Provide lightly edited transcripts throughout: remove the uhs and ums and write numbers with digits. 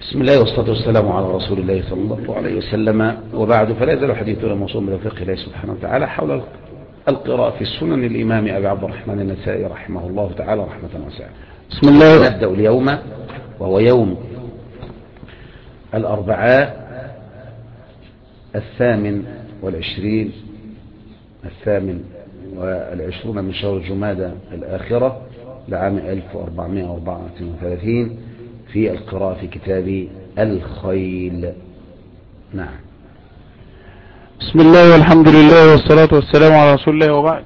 بسم الله والصلاة والسلام على رسول الله صلى الله عليه وسلم، وبعد، فلا يزال حديثنا موصول بتوفيق الله سبحانه وتعالى حول القراءة في السنن للإمام أبي عبد الرحمن النسائي رحمه الله تعالى رحمة واسعة. بسم الله. نبدأ اليوم وهو يوم الأربعاء 28 من شهر جمادى الآخرة لعام 1434 في القراءة في كتاب الخيل. نعم. بسم الله والحمد لله والصلاة والسلام على رسول الله، وبعد.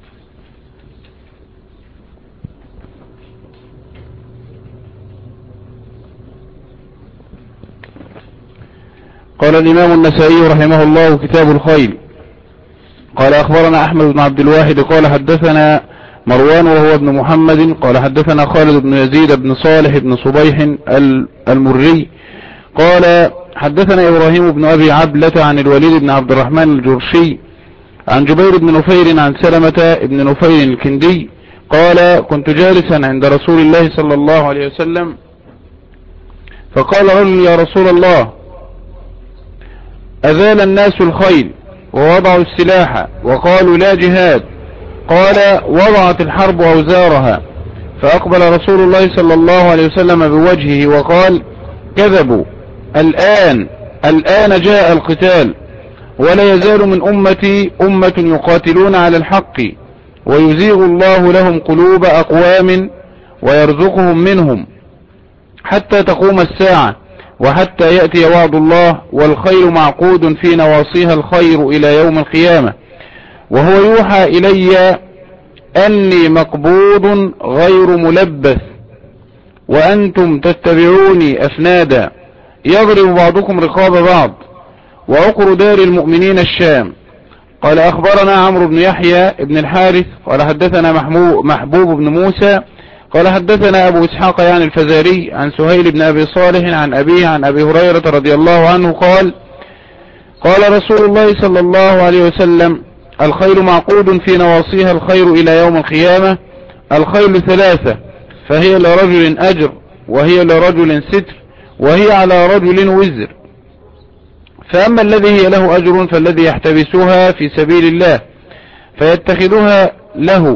قال الإمام النسائي رحمه الله: كتاب الخيل. قال أخبرنا أحمد بن عبد الواحد قال حدثنا مروان وهو ابن محمد قال حدثنا خالد بن يزيد بن صالح بن صبيح المري قال حدثنا إبراهيم بن أبي عبلة عن الوليد بن عبد الرحمن الجرشي عن جبير بن نفير عن سلمة بن نفير الكندي قال: كنت جالسا عند رسول الله صلى الله عليه وسلم، فقال رجل: يا رسول الله، أذال الناس الخيل ووضعوا السلاح وقالوا لا جهاد. قال: وضعت الحرب أوزارها. فأقبل رسول الله صلى الله عليه وسلم بوجهه وقال: كذبوا، الآن جاء القتال، ولا يزال من أمتي أمة يقاتلون على الحق، ويزيغ الله لهم قلوب أقوام ويرزقهم منهم حتى تقوم الساعة، وحتى يأتي وعد الله، والخير معقود في نواصيها الخير إلى يوم القيامة، وهو يوحى إلي أني مقبوض غير ملبث، وأنتم تتبعوني أفنادا، يضرب بعضكم رقاب بعض، وعقر دار المؤمنين الشام. قال أخبرنا عمرو بن يحيى بن الحارث قال حدثنا محبوب بن موسى قال حدثنا أبو إسحاق يعني الفزاري عن سهيل بن أبي صالح عن أبيه عن أبي هريرة رضي الله عنه قال: قال رسول الله صلى الله عليه وسلم: الخيل معقود في نواصيها الخير إلى يوم القيامة. الخيل ثلاثة، فهي لرجل أجر، وهي لرجل ستر، وهي على رجل وزر. فأما الذي هي له أجر فالذي يحتبسها في سبيل الله فيتخذها له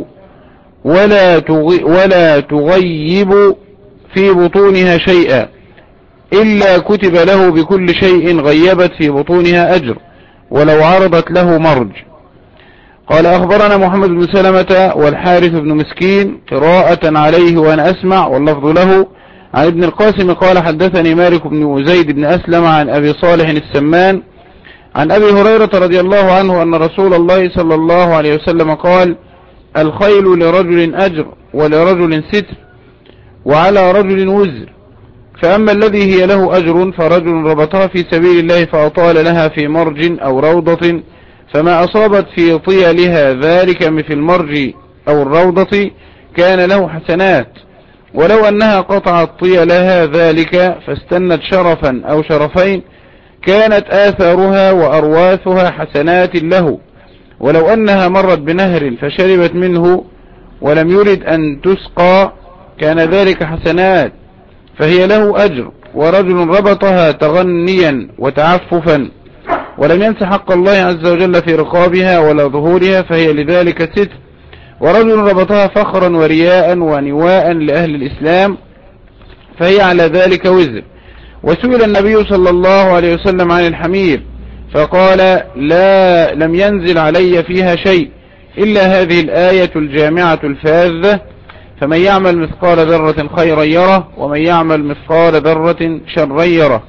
ولا تغيب في بطونها شيئا، إلا كتب له بكل شيء غيبت في بطونها أجر، ولو عرضت له مرج. قال أخبرنا محمد بن سلمة والحارث بن مسكين قراءة عليه وأنا أسمع، واللفظ له، عن ابن القاسم قال حدثني مالك بن زيد بن أسلم عن أبي صالح السمان عن أبي هريرة رضي الله عنه أن رسول الله صلى الله عليه وسلم قال: الخيل لرجل أجر، ولرجل ستر، وعلى رجل وزر. فأما الذي هي له أجر فرجل ربطها في سبيل الله فأطال لها في مرج أو روضة، فما أصابت في طيلها ذلك مثل المرج أو الروضة كان له حسنات، ولو أنها قطعت طيلها ذلك فاستنت شرفا أو شرفين كانت آثارها وأرواثها حسنات له، ولو أنها مرت بنهر فشربت منه ولم يرد أن تسقى كان ذلك حسنات، فهي له أجر. ورجل ربطها تغنيا وتعففا ولم ينس حق الله عز وجل في رقابها ولا ظهورها فهي لذلك ستر. ورجل ربطها فخرا ورياء ونواء لأهل الإسلام فهي على ذلك وزر. وسئل النبي صلى الله عليه وسلم عن الحمير فقال: لم ينزل علي فيها شيء إلا هذه الآية الجامعة الفاذة: فمن يعمل مثقال ذرة خيرا يره، ومن يعمل مثقال ذرة شرا يره.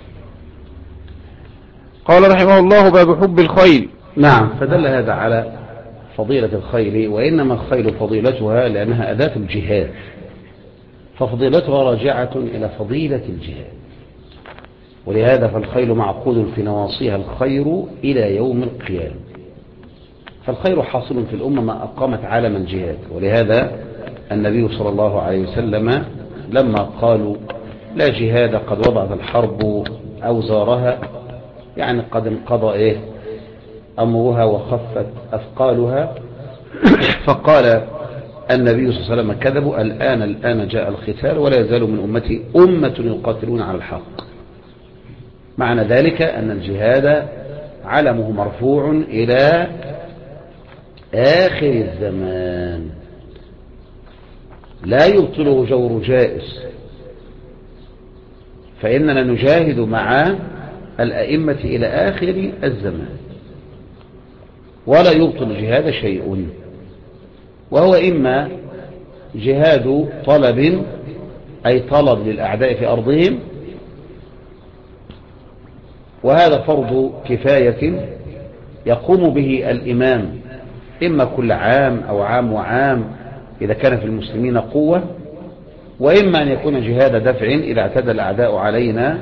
قال رحمه الله: باب حب الخيل. نعم. فدل هذا على فضيلة الخيل، وإنما الخيل فضيلتها لأنها أداة الجهاد، ففضيلتها راجعة إلى فضيلة الجهاد، ولهذا فالخيل معقود في نواصيها الخير إلى يوم القيامة. فالخير حاصل في الأمة ما أقامت عالم الجهاد، ولهذا النبي صلى الله عليه وسلم لما قالوا لا جهاد قد وضعت الحرب أوزارها، يعني قد انقضى أمرها وخفت أثقالها، فقال النبي صلى الله عليه وسلم: كذبوا، الآن جاء القتال، ولا يزال من أمتي أمة يقاتلون على الحق، معنى ذلك أن الجهاد علمه مرفوع إلى آخر الزمان، لا يبطله جور جائز، فإننا نجاهد مع الأئمة إلى آخر الزمان، ولا يبطل الجهاد شيء، وهو إما جهاد طلب أي طلب للأعداء في أرضهم، وهذا فرض كفاية يقوم به الإمام إما كل عام أو عام وعام إذا كان في المسلمين قوة، وإما أن يكون جهاد دفع إذا اعتدى الأعداء علينا،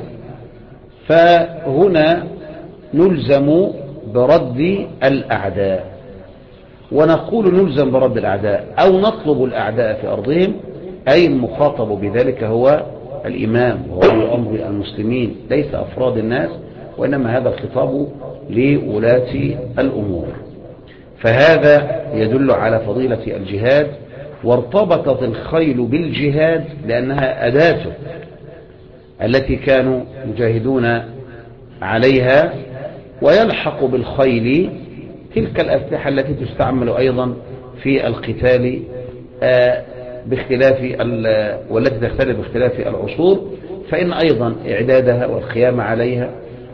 فهنا نلزم برد الأعداء، ونقول نلزم برد الأعداء أو نطلب الأعداء في أرضهم، أي المخاطب بذلك هو الإمام وهو أمر المسلمين ليس أفراد الناس، وإنما هذا الخطاب لولاة الأمور. فهذا يدل على فضيلة الجهاد، وارتبطت الخيل بالجهاد لأنها أداته التي كانوا يجاهدون عليها، ويلحق بالخيل تلك الأسلحة التي تستعمل أيضا في القتال باختلاف والتي تختلف باختلاف العصور، فإن أيضا إعدادها والقيام عليها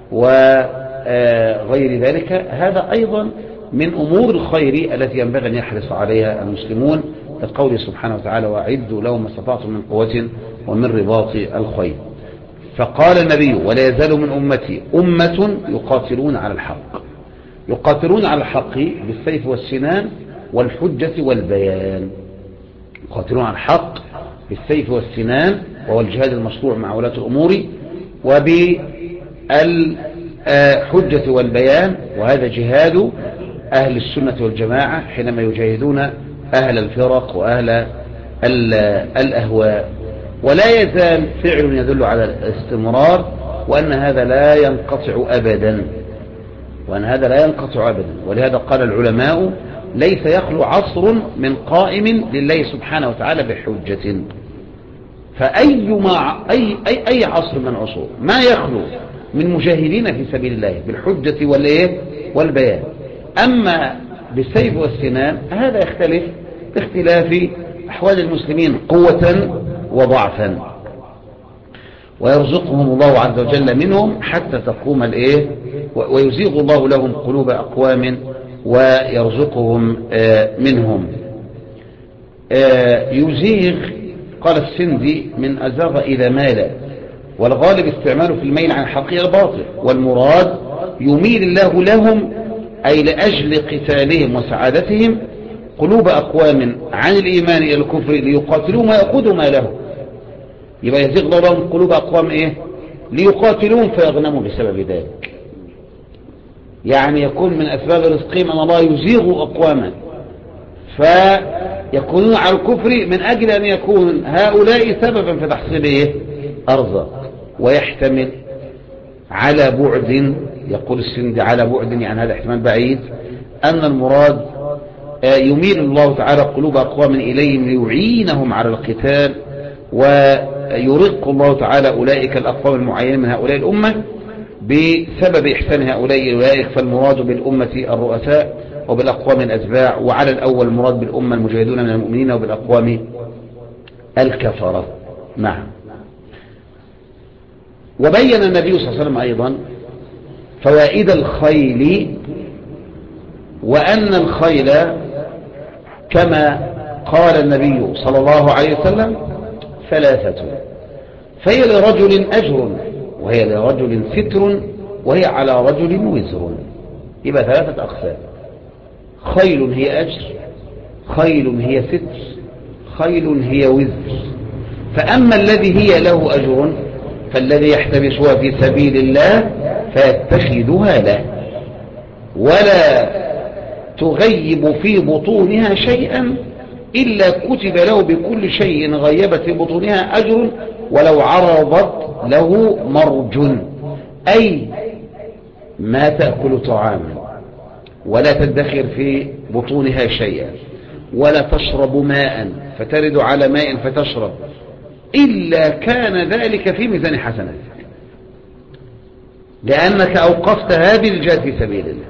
وغير ذلك هذا أيضا من أمور الخير التي ينبغي أن يحرص عليها المسلمون، لقوله سبحانه وتعالى: وأعدوا لهم ما استطعتم من قوة ومن رباط الخيل. فقال النبي: ولا يزال من أمتي أمة يقاتلون على الحق. يقاتلون على الحق بالسيف والسنان والحجة والبيان. يقاتلون على الحق بالسيف والسنان وهو الجهاد المشروع مع ولاة الأمور، وبالحجة والبيان وهذا جهاد أهل السنة والجماعة حينما يجاهدون أهل الفرق وأهل الأهواء. ولا يزال فعل يدل على الاستمرار، وأن هذا لا ينقطع أبدا، ولهذا قال العلماء: ليس يخلو عصر من قائم لله سبحانه وتعالى بحجة. فأي عصر من عصور ما يخلو من مجاهدين في سبيل الله بالحجة والبيان. أما بالسيف والسنان هذا يختلف باختلاف أحوال المسلمين قوة وضعفا، ويرزقهم الله عز وجل منهم حتى تقوم ويزيغ الله لهم قلوب أقوام ويرزقهم منهم. يزيغ قال السندي من أزاغ إذا مال، والغالب استعماله في الميل عن الحقيقة الباطل، والمراد يميل الله لهم أي لأجل قتالهم وسعادتهم قلوب أقوام عن الإيمان إلى الكفر ليقاتلوهم ويأخذوا ما لهم. يبقى يزيغ الله لهم قلوب أقوام ليقاتلوهم فيغنموا بسبب ذلك. يعني يكون من أسباب رزقهم أن الله يزيغ أقواما فيكونون على الكفر من أجل أن يكون هؤلاء سببا في تحصيل أرزاق. ويحتمل على بعد، يقول السند على بعد يعني هذا احتمال بعيد، أن المراد يميل الله تعالى قلوب أقوام إليهم ليعينهم على القتال، ويرق الله تعالى أولئك الأقوام المعينين من هؤلاء الأمة بسبب إحسان هؤلاء أولئك. فالمراد بالأمة الرؤساء وبالأقوام الأتباع، وعلى الأول المراد بالأمة المجاهدون من المؤمنين وبالأقوام الكفرة. نعم. وبين النبي صلى الله عليه وسلم أيضا فوائد الخيل، وأن الخيل كما قال النبي صلى الله عليه وسلم ثلاثة: فهي لرجل أجر، وهي لرجل ستر، وهي على رجل وزر. يبقى ثلاثة أقسام: خيل هي أجر، خيل هي ستر، خيل هي وزر. فأما الذي هي له أجر فالذي يحتبسها في سبيل الله فيتخذها له، ولا تغيب في بطونها شيئا إلا كتب له بكل شيء غيبت في بطونها أجر ولو عرضت له مرج، أي ما تأكل طعاما ولا تدخر في بطونها شيئا ولا تشرب ماء فترد على ماء فتشرب إلا كان ذلك في ميزان حسناتك. لأنك أوقفت هذه الجهاد في سبيل الله.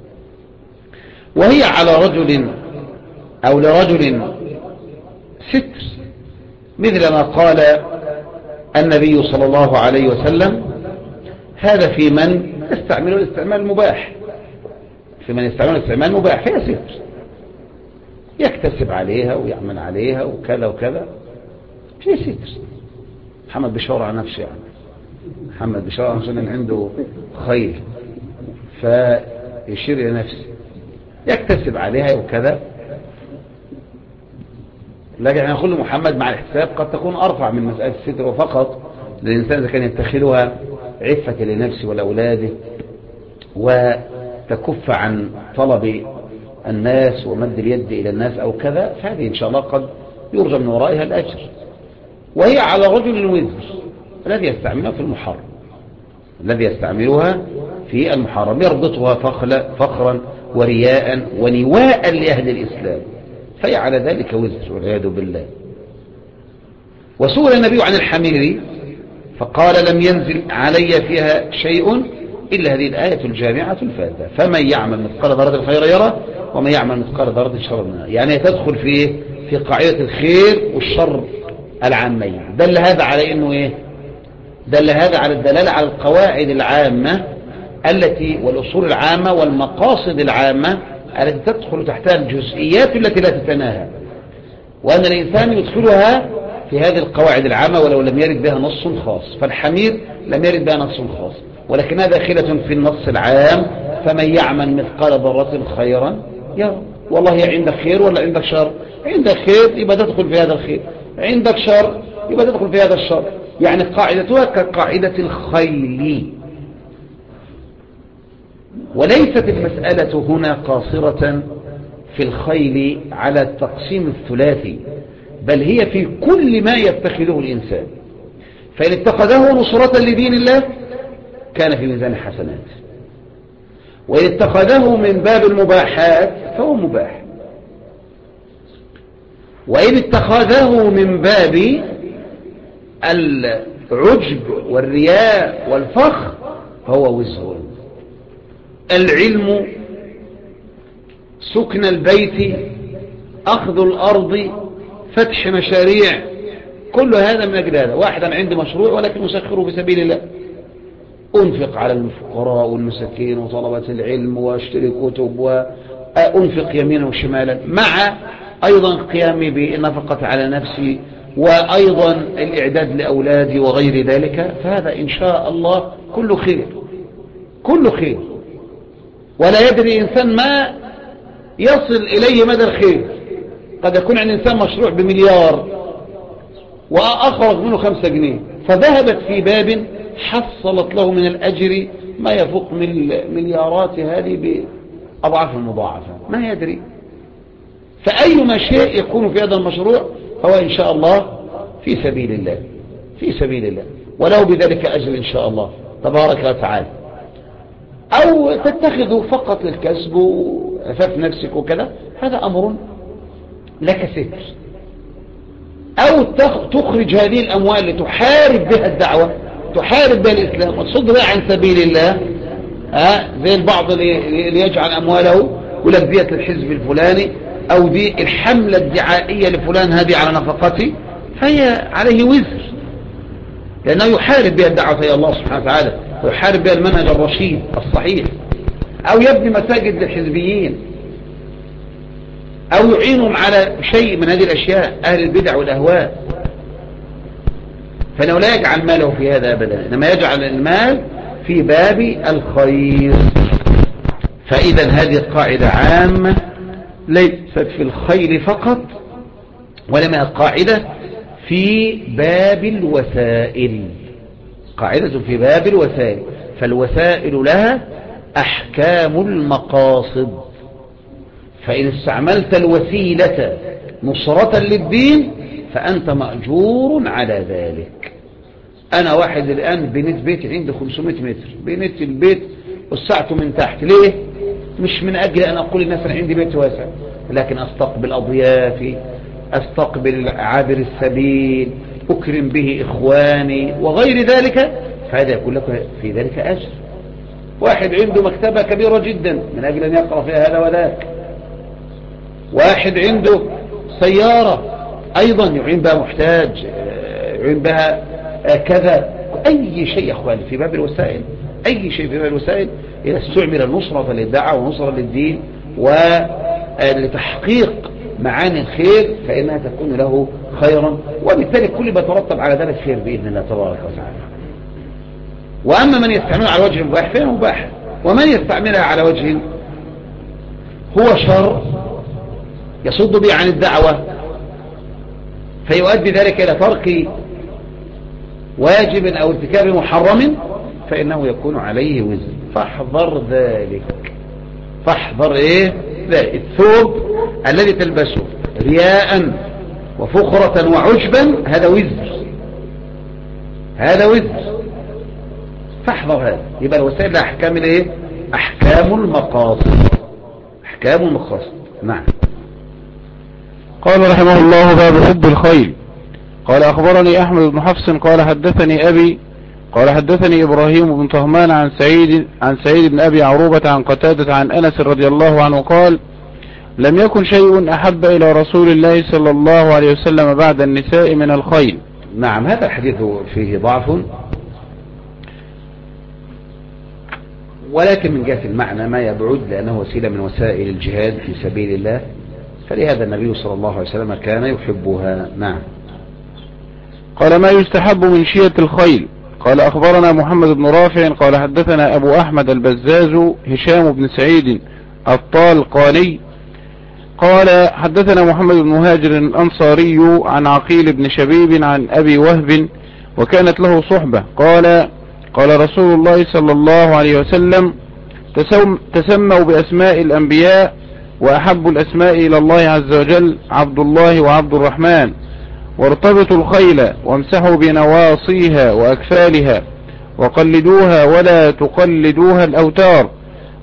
وهي على رجل أو لرجل ستر، مثل ما قال النبي صلى الله عليه وسلم: هذا في من يستعمل الاستعمال المباح، في من يستعمل الاستعمال المباح، فهي ستر يكتسب عليها ويعمل عليها وكذا وكذا، هي ستر. محمد بيشاور على نفسه، يعني محمد بيشاور عشان عنده خيل فيشير إلى نفسه، يكتسب عليها وكذا. لكن نقول محمد مع الحساب قد تكون أرفع من مسألة الستر، وفقط للإنسان إذا كان يتخذها عفة لنفسه ولأولاده وتكف عن طلب الناس ومد اليد إلى الناس أو كذا، فهذه إن شاء الله قد يرجى من ورائها الأجر. وهي على رجل الوزر الذي يستعملها في المحرم، الذي يستعملها في المحرم، يربطها فخرا ورياء ونواء لأهل الإسلام، فهي على ذلك وزر والعياذ بالله. وسئل النبي عن الحمير فقال: لم ينزل علي فيها شيء إلا هذه الآية الجامعة الفاذة: فمن يعمل مثقال ذرة خيرا يره ومن يعمل مثقال ذرة شرا يره. يعني تدخل في قاعدة الخير والشر العامين. دل هذا على إنه إيه؟ دل هذا على الدلالة على القواعد العامة التي والأصول العامة والمقاصد العامة التي تدخل تحتها الجزئيات التي لا تتناهى، وأن الإنسان يدخلها في هذه القواعد العامة ولو لم يرد بها نص خاص. فالحمير لم يرد بها نص خاص، ولكنها داخلة في النص العام: فمن يعمل مثقال ذرة خيرا يره. والله عندك خير ولا عندك شر؟ عندك خير يبقى تدخل في هذا الخير، عندك شر يبقى تدخل في هذا الشر. يعني قاعدتها كقاعدة الخيل. وليست المسألة هنا قاصرة في الخيل على التقسيم الثلاثي، بل هي في كل ما يتخذه الإنسان. فإن اتخذه نصرة لدين الله كان في ميزان الحسنات، وإن اتخذه من باب المباحات فهو مباح، وإن اتخذه من باب العجب والرياء والفخر فهو وزر. العلم، سكن البيت، أخذ الأرض، فتح مشاريع، كل هذا من أجل هذا. واحد أنا عندي مشروع ولكن أسخره في سبيل الله، أنفق على الفقراء والمساكين وطلبة العلم واشتري كتب وأنفق يمينا وشمالا، مع أيضا قيامي بالنفقة على نفسي وأيضا الإعداد لأولادي وغير ذلك. فهذا إن شاء الله كله خير، كله خير، ولا يدري إنسان ما يصل إليه مدى الخير. قد يكون عند إنسان مشروع بمليار وأخرج منه 5 جنيه، فذهبت في باب حصلت له من الأجر ما يفوق من مليارات هذه بأضعاف مضاعفة، ما يدري. فأيما شيء يكون في هذا المشروع هو إن شاء الله في سبيل الله، في سبيل الله، وله بذلك أجر إن شاء الله تبارك وتعالى. أو تتخذه فقط للكسب وعفاف نفسك وكذا، هذا أمر لك ستر. أو تخرج هذه الأموال لتحارب بها الدعوة، تحارب بها الإسلام وتصد بها عن سبيل الله. زي البعض اللي يجعل أمواله ولك ديت للحزب الفلاني، أو دي الحملة الدعائية لفلان هذه على نفقتي، فهي عليه وزر، لأنه يحارب بها الدعوة إلى الله سبحانه وتعالى، ويحارب بها المنهج الرشيد الصحيح. أو يبني مساجد للحزبيين، أو يعينهم على شيء من هذه الأشياء، أهل البدع والأهواء. فإنه لا يجعل ماله في هذا أبدا، إنما يجعل المال في باب الخير. فإذا هذه قاعدة عامة ليست في الخير فقط، ولما قاعدة في باب الوسائل، قاعدة في باب الوسائل. فالوسائل لها أحكام المقاصد، فإن استعملت الوسيلة نصرة للدين فأنت مأجور على ذلك. أنا واحد الآن بنيت بيت عندي 500 متر، بنيت البيت وسعته من تحت. ليه؟ مش من أجل أن أقول الناس أنا عندي بيت واسع، لكن أستقبل أضيافي، أستقبل عابر السبيل، أكرم به إخواني وغير ذلك، فهذا يكون لك في ذلك أجر. واحد عنده مكتبة كبيرة جدا من أجل أن يقرأ فيها هذا وذاك، واحد عنده سيارة أيضا يعين بها محتاج، يعين بها كذا، أي شيء يا أخواني في باب الوسائل، أي شيء في باب الوسائل إذا استعمل نصرة للدعوة ونصرة للدين ولتحقيق معاني الخير فإنها تكون له خيرا، وبالتالي كل ما ترتب على ذلك خير بإذن الله تبارك وتعالى. وأما من يستعملها على وجه مباح فإنه مباح، ومن يستعملها على وجه هو شر يصد به عن الدعوة فيؤدي ذلك إلى ترك واجب أو ارتكاب محرم فإنه يكون عليه وزر. فاحذر ذلك، فاحذر إيه ذلك. الثوب الذي تلبسه رياء وفخرة وعجبا هذا وزر، هذا وزر، فاحذر هذا. يبقى الوسائل لها أحكام الإيه؟ أحكام المقاصد، أحكام المقاصد. نعم. قال رحمه الله باب حب الخيل. قال أخبرني أحمد بن حفص قال حدثني أبي قال حدثني إبراهيم بن طهمان عن سعيد بن أبي عروبة عن قتادة عن أنس رضي الله عنه قال لم يكن شيء أحب إلى رسول الله صلى الله عليه وسلم بعد النساء من الخيل. نعم. هذا الحديث فيه ضعف، ولكن من جهة المعنى ما يبعد لأنه وسيلة من وسائل الجهاد في سبيل الله، فلهذا النبي صلى الله عليه وسلم كان يحبها. نعم. قال ما يستحب من شية الخيل. قال أخبرنا محمد بن رافع قال حدثنا أبو أحمد البزاز هشام بن سعيد الطالقاني قال حدثنا محمد بن مهاجر الأنصاري عن عقيل بن شبيب عن أبي وهب وكانت له صحبة قال رسول الله صلى الله عليه وسلم تسموا بأسماء الأنبياء وأحب الأسماء إلى الله عز وجل عبد الله وعبد الرحمن، وارتبطوا الخيل وامسحوا بنواصيها وأكفالها وقلدوها ولا تقلدوها الأوتار،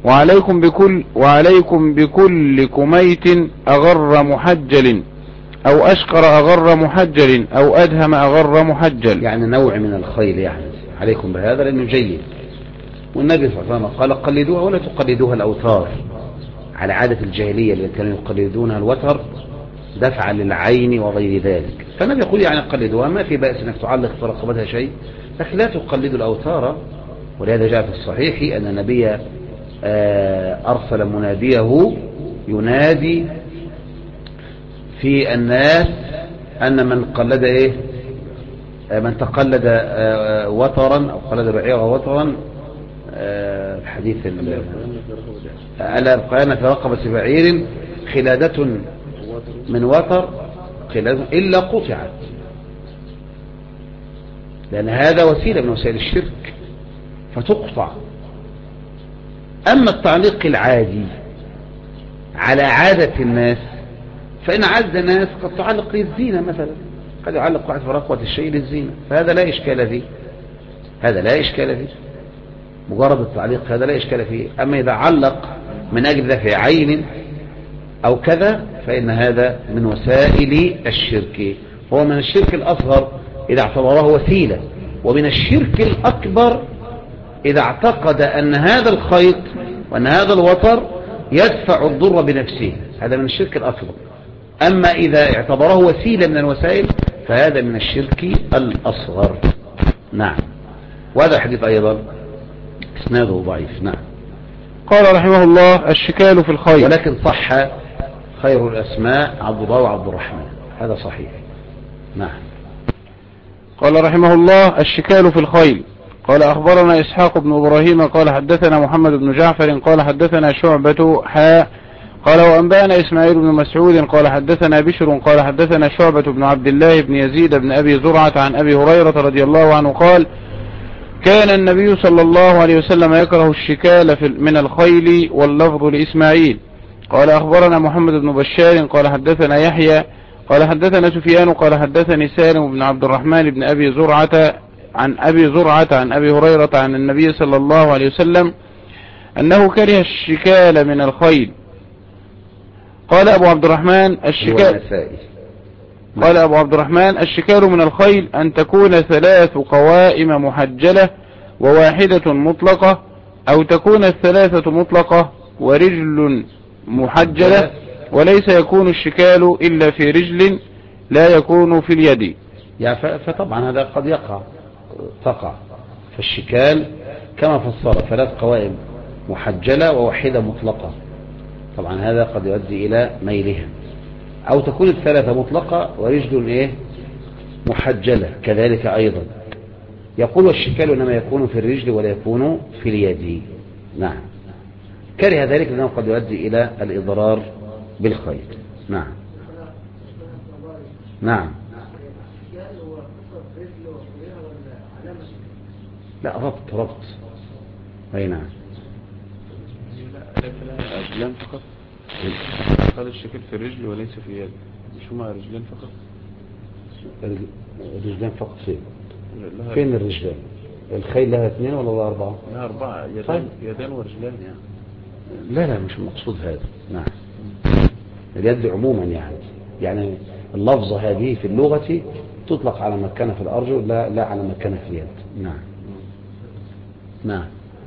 وعليكم بكل كميت أغر محجل أو أشقر أغر محجل أو أدهم أغر محجل، يعني نوع من الخيل، يعني عليكم بهذا لأنه جيد. والنبي صلى الله عليه وسلم قال قلدوها ولا تقلدوها الأوتار، على عادة الجاهلية اللي كانوا يقلدونها الوتر دفعا للعين وغير ذلك. فالنبي يقول يعني قلدوها، ما في بأس انك تعلق في رقبتها شيء، لكن لا تقلدوا الأوتار. ولهذا جاء في الصحيح أن النبي أرسل مناديه ينادي في الناس أن من قلد من تقلد وترا أو قلد بعيرا وترا، الحديث ألا يبقين في رقبة بعير خلادة من وتر إلا قطعت، لأن هذا وسيلة من وسائل الشرك فتقطع. أما التعليق العادي على عادة الناس فإن عادة الناس قد تعلق للزينة مثلا، قد يعلق واحد في رقبة الشيء للزينة، فهذا لا إشكال فيه، هذا لا إشكال فيه، مجرد التعليق هذا لا إشكال فيه. أما إذا علق من أجل دفع عين أو كذا فإن هذا من وسائل الشرك، هو من الشرك الأصغر إذا اعتبره وسيلة، ومن الشرك الأكبر إذا اعتقد أن هذا الخيط وأن هذا الوتر يدفع الضر بنفسه، هذا من الشرك الأكبر. أما إذا اعتبره وسيلة من الوسائل فهذا من الشرك الأصغر. نعم. وهذا الحديث أيضا اسناده ضعيف. نعم. قال رحمه الله الشكال في الخيل، ولكن صح خير الأسماء عبد الله وعبد الرحمن، هذا صحيح. نعم. قال رحمه الله الشكال في الخيل. قال أخبرنا إسحاق بن إبراهيم قال حدثنا محمد بن جعفر قال حدثنا شعبة قال وأنبأنا إسماعيل بن مسعود قال حدثنا بشر قال حدثنا شعبة بن عبد الله بن يزيد بن أبي زرعة عن أبي هريرة رضي الله عنه قال كان النبي صلى الله عليه وسلم يكره الشكال من الخيل، واللفظ لإسماعيل. قال أخبرنا محمد بن بشار قال حدثنا يحيى قال حدثنا سفيان قال حدثني سالم بن عبد الرحمن بن أبي زرعة عن أبي هريرة عن النبي صلى الله عليه وسلم أنه كره الشكال من الخيل. قال أبو عبد الرحمن الشكال من الخيل أن تكون 3 قوائم محجلة وواحدة مطلقة أو تكون الثلاثة مطلقة ورجل محجلة، وليس يكون الشكال إلا في رجل لا يكون في اليد. يعني فطبعا هذا قد تقع فالشكال كما فسر 3 قوائم محجلة وواحدة مطلقة، طبعا هذا قد يؤدي إلى ميلها. أو تكون ال3 مطلقة ورجل محجلة كذلك أيضا. يقول والشكال إنما يكون في الرجل ولا يكون في اليد. نعم، كره ذلك لأنه قد يؤدي إلى الإضرار بالخيل. نعم نعم. لا، ربط أي نعم. رجلان فقط. قال الشكل في الرجل وليس في اليد، مش هما رجلان فقط؟ رجلان فقط فين الرجلان؟ الخيل لها 2 ولا لها 4؟ لها 4 يدان. طيب. يدان ورجلان يعني. لا مش المقصود هذا. نعم، اليد عموما يعني اللفظة هذه في اللغة تطلق على ما كان في الأرجل، لا على ما كان في اليد. نعم نعم.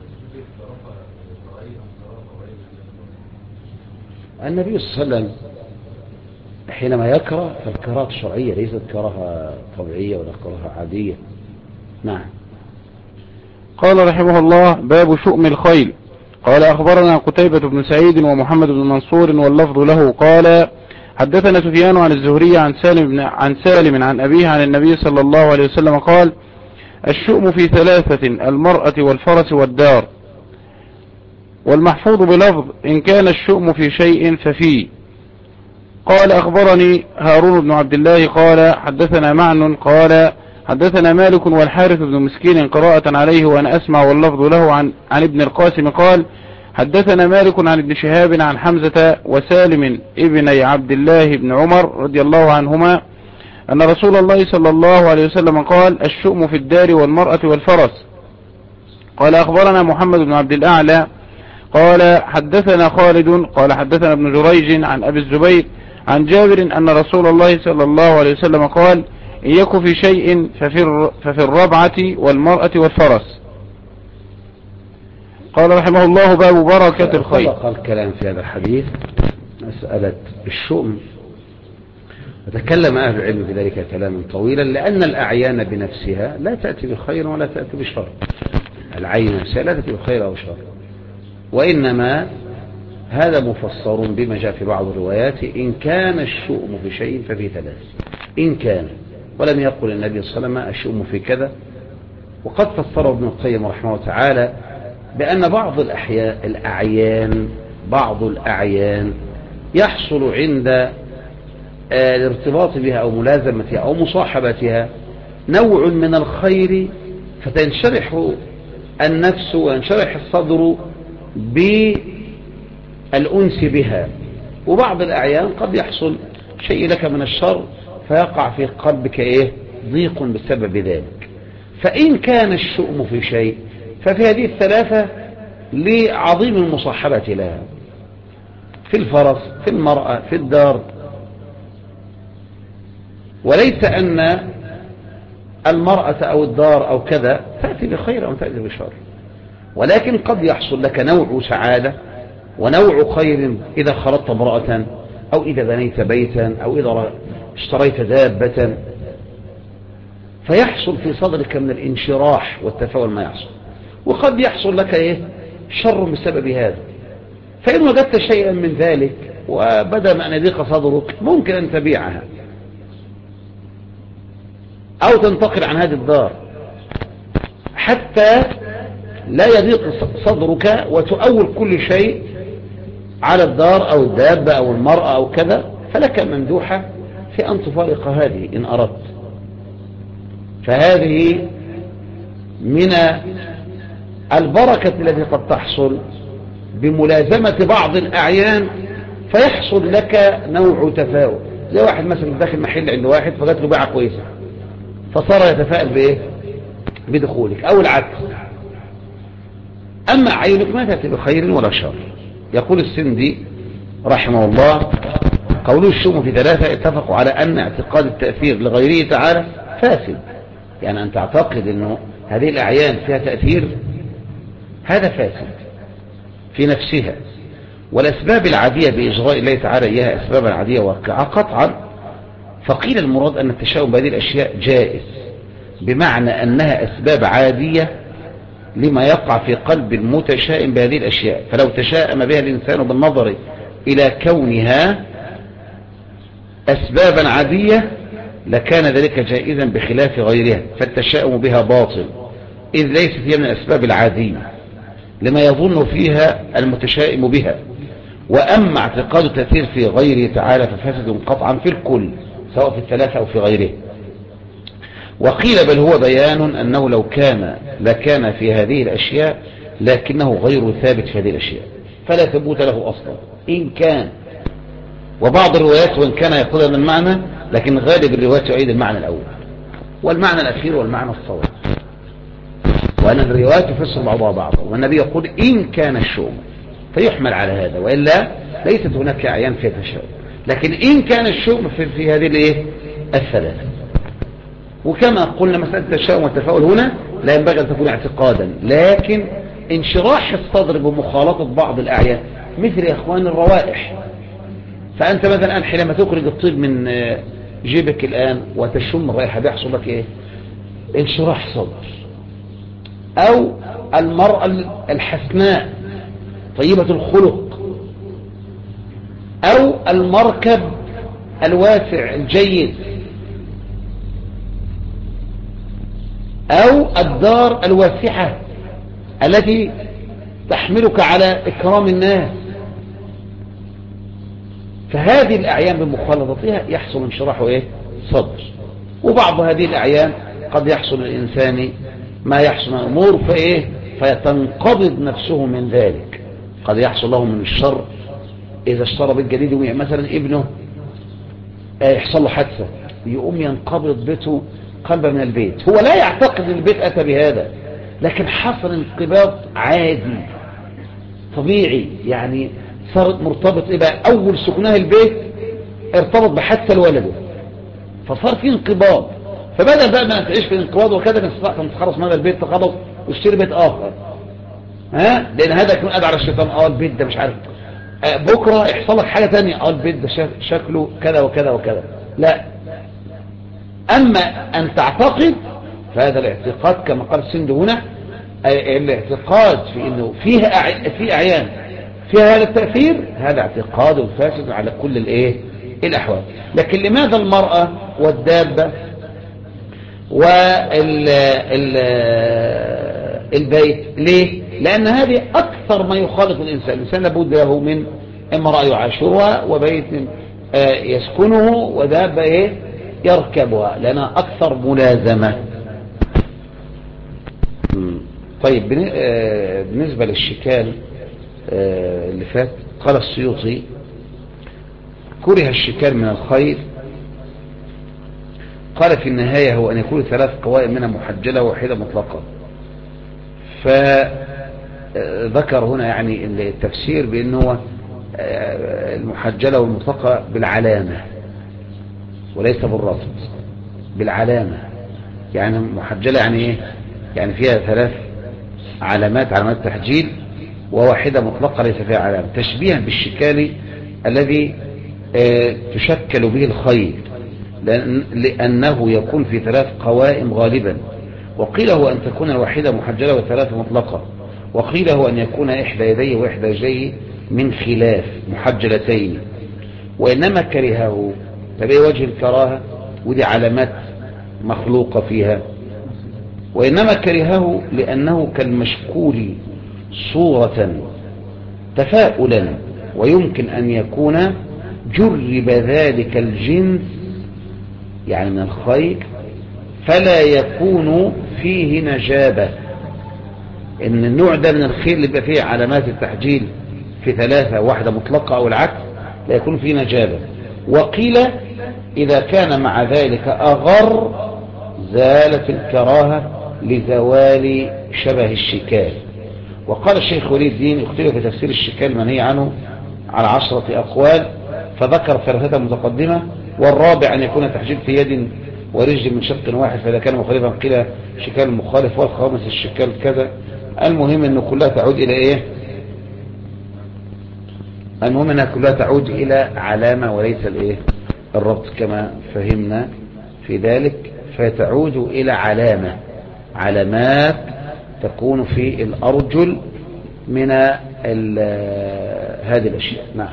النبي صلى الله عليه وسلم حينما يكره فالكراهة شرعية ليست كراهة طبيعية ولا كراهة عادية. نعم. قال رحمه الله: باب شؤم الخيل. قال أخبرنا قتيبة بن سعيد ومحمد بن منصور واللفظ له قال حدثنا سفيان عن الزهري عن سالم عن أبيه عن النبي صلى الله عليه وسلم قال: الشؤم في 3: المرأة والفرس والدار. والمحفوظ بلفظ إن كان الشؤم في شيء ففيه. قال أخبرني هارون بن عبد الله قال حدثنا معن قال حدثنا مالك والحارث بن مسكين قراءة عليه وأنا أسمع واللفظ له عن ابن القاسم قال حدثنا مالك عن ابن شهاب عن حمزة وسالم ابني عبد الله بن عمر رضي الله عنهما أن رسول الله صلى الله عليه وسلم قال: الشؤم في الدار والمرأة والفرس. قال أخبرنا محمد بن عبد الأعلى قال حدثنا خالد قال حدثنا ابن جريج عن أبي الزبير عن جابر أن رسول الله صلى الله عليه وسلم قال: إن يكن في شيء ففي الربعة والمرأة والفرس. قال رحمه الله: باب بركة الخيل. سبق الكلام في هذا الحديث مسألة الشؤم، وتكلم أهل العلم في ذلك كلاما طويلا، لأن الأعيان بنفسها لا تأتي بخير ولا تأتي بشر. العين نفسها لا تأتي بخير أو شر، وإنما هذا مفسر بما جاء في بعض الروايات: إن كان الشؤم في شيء ففي 3. إن كان، ولم يقل النبي صلى الله عليه وسلم الشؤم في كذا. وقد فسره ابن القيم رحمه الله تعالى بأن بعض الأعيان يحصل عند الارتباط بها أو ملازمتها أو مصاحبتها نوع من الخير، فتنشرح النفس وينشرح الصدر بالأنس بها. وبعض الأعيان قد يحصل شيء لك من الشر فيقع في قلبك ضيق بسبب ذلك. فإن كان الشؤم في شيء ففي هذه 3 لعظيم المصاحبة لها، في الفرس، في المرأة، في الدار. وليس أن المرأة أو الدار أو كذا تأتي بخير أو تأتي بشر، ولكن قد يحصل لك نوع سعادة ونوع خير إذا خرجت امرأة أو إذا بنيت بيتا أو إذا اشتريت دابة، فيحصل في صدرك من الانشراح والتفاؤل ما يحصل. وقد يحصل لك شر بسبب هذا، فإن وجدت شيئا من ذلك وبدأ أن يضيق صدرك ممكن أن تبيعها أو تنتقل عن هذه الدار حتى لا يضيق صدرك وتؤول كل شيء على الدار أو الدابة أو المرأة أو كذا، فلك مندوحة في أن تفارق هذه إن أردت. فهذه من البركة التي قد تحصل بملازمة بعض الأعيان، فيحصل لك نوع تفاؤل. زي واحد مثلا داخل محل عند واحد فجات له بيعة كويسة فصار يتفائل بدخولك أو العكس. أما عينك ما تأتي بخير ولا شر. يقول السندي رحمه الله: قوله الشؤم في 3 اتفقوا على أن اعتقاد التأثير لغيره تعالى فاسد. يعني أن تعتقد أنه هذه الأعيان فيها تأثير، هذا فاسد في نفسها. والأسباب العادية بإجراء الله تعالى إياها أسبابا عادية واقعة قطعا. فقيل المراد أن التشاؤم بهذه الأشياء جائز، بمعنى أنها أسباب عادية لما يقع في قلب المتشائم بهذه الأشياء. فلو تشاءم بها الإنسان بالنظر إلى كونها أسبابا عادية لكان ذلك جائزا بخلاف غيرها، فالتشاؤم بها باطل إذ ليست هي من الأسباب العادية لما يظن فيها المتشائم بها. وأما اعتقاد التأثير في غيره تعالى ففاسد قطعا في الكل سواء في الثلاثة أو في غيره. وقيل بل هو بيان أنه لو كان لكان في هذه الأشياء لكنه غير ثابت في هذه الأشياء فلا ثبوت له أصلا إن كان. وبعض الروايات وإن كان يقول هذا المعنى لكن غالب الروايات يعيد المعنى الأول والمعنى الأخير والمعنى الصواب، وأن الروايات تفسر بعضها بعضا. والنبي يقول إن كان الشؤم فيحمل على هذا، وإلا ليست هناك أعيان فيها تشاؤم. لكن إن كان الشؤم في هذه الإيه الثلاثة. وكما قلنا مسألة التشاؤم والتفاؤل هنا لا ينبغي أن تكون اعتقادا، لكن انشراح الصدر بمخالطة بعض الأعيان مثل يا إخوان الروائح. فأنت مثلا الآن حينما تخرج الطيب من جيبك الآن وتشم الرائحة بيحصل لك إيه؟ انشراح صدر. أو المرأة الحسناء طيبة الخلق، أو المركب الواسع الجيد، أو الدار الواسعة التي تحملك على إكرام الناس. فهذه الأعيان بمخالطتها يحصل انشراح إيه؟ صدر. وبعض هذه الأعيان قد يحصل للإنسان ما يحصل من أمور فإيه فتنقبض نفسه من ذلك. قد يحصل له من الشر إذا اشترى بيت جديد مثلا ابنه يحصل له حادثة يقوم ينقبض بيته قلبا من البيت. هو لا يعتقد ان البيت أتى بهذا، لكن حصل انقباض عادي طبيعي. يعني صارت مرتبط إيه بقى؟ أول سكنها البيت ارتبط بحادثة لولده فصار في انقباض. فبدأ بقى ما تعيش في الانقباض وكذا كان تخلص من هذا البيت تخلص واشتري بيت آخر. لأن هذا يكون أدعى على الشيطان. البيت ده مش عارف بكرة يحصل لك حاجة تانية. البيت ده شكله كذا وكذا وكذا. لا، أما أن تعتقد فهذا الاعتقاد كما قال السند هنا الاعتقاد في أنه في أعيان فيها هذا التأثير هذا اعتقاد فاسد على كل الأحوال. لكن لماذا المرأة والدابة والبيت ليه؟ لأن هذه أكثر ما يخالط الإنسان لابد له من امرأة يعاشرها وبيت يسكنه ودابة يركبها لأنها أكثر ملازمة. طيب بالنسبة للشكال اللي فات قال السيوطي كره الشكال من الخيل. قال في النهاية هو أن يكون 3 قوائم منها محجلة وواحدة مطلقة. فذكر هنا يعني التفسير بأنه المحجلة والمطلقة بالعلامة وليس بالرفض، بالعلامة. يعني محجلة يعني ايه؟ يعني فيها 3 علامات تحجيل وواحدة مطلقة ليس فيها علامة، تشبيها بالشكال الذي تشكل به الخيل لأنه يكون في 3 قوائم غالبا. وقيل هو أن تكون الواحدة محجلة و3 مطلقة. وقيل هو أن يكون إحدى يديه وإحدى رجليه من خلاف محجلتين. وإنما كرهه تبقى وجه الكراهة ودي علامات مخلوقة فيها. وإنما كرهه لأنه كالمشكول صورة تفاؤلا ويمكن أن يكون جرب ذلك الجنس يعني من الخيل فلا يكون فيه نجابة. إن النوع ده من الخيل اللي يبقى فيه علامات التحجيل في 3 واحدة مطلقة أو العكس لا يكون فيه نجابة. وقيل إذا كان مع ذلك أغر زالت الكراهة لزوال شبه الشكال. وقال الشيخ ولي الدين اختلف في تفسير الشكال المنهي عنه على 10 أقوال فذكر 3 متقدمة. والرابع أن يكون تحجيل في يد ورجل من شق واحد فإذا كان مخالفا قيل شكال مخالف. والخامس الشكال كذا المهم أنه كلها تعود إلى إيه؟ المهم أنها كلها تعود إلى علامة وليس الإيه؟ الربط كما فهمنا في ذلك، فتعود إلى علامات تكون في الأرجل من هذه الأشياء. نعم.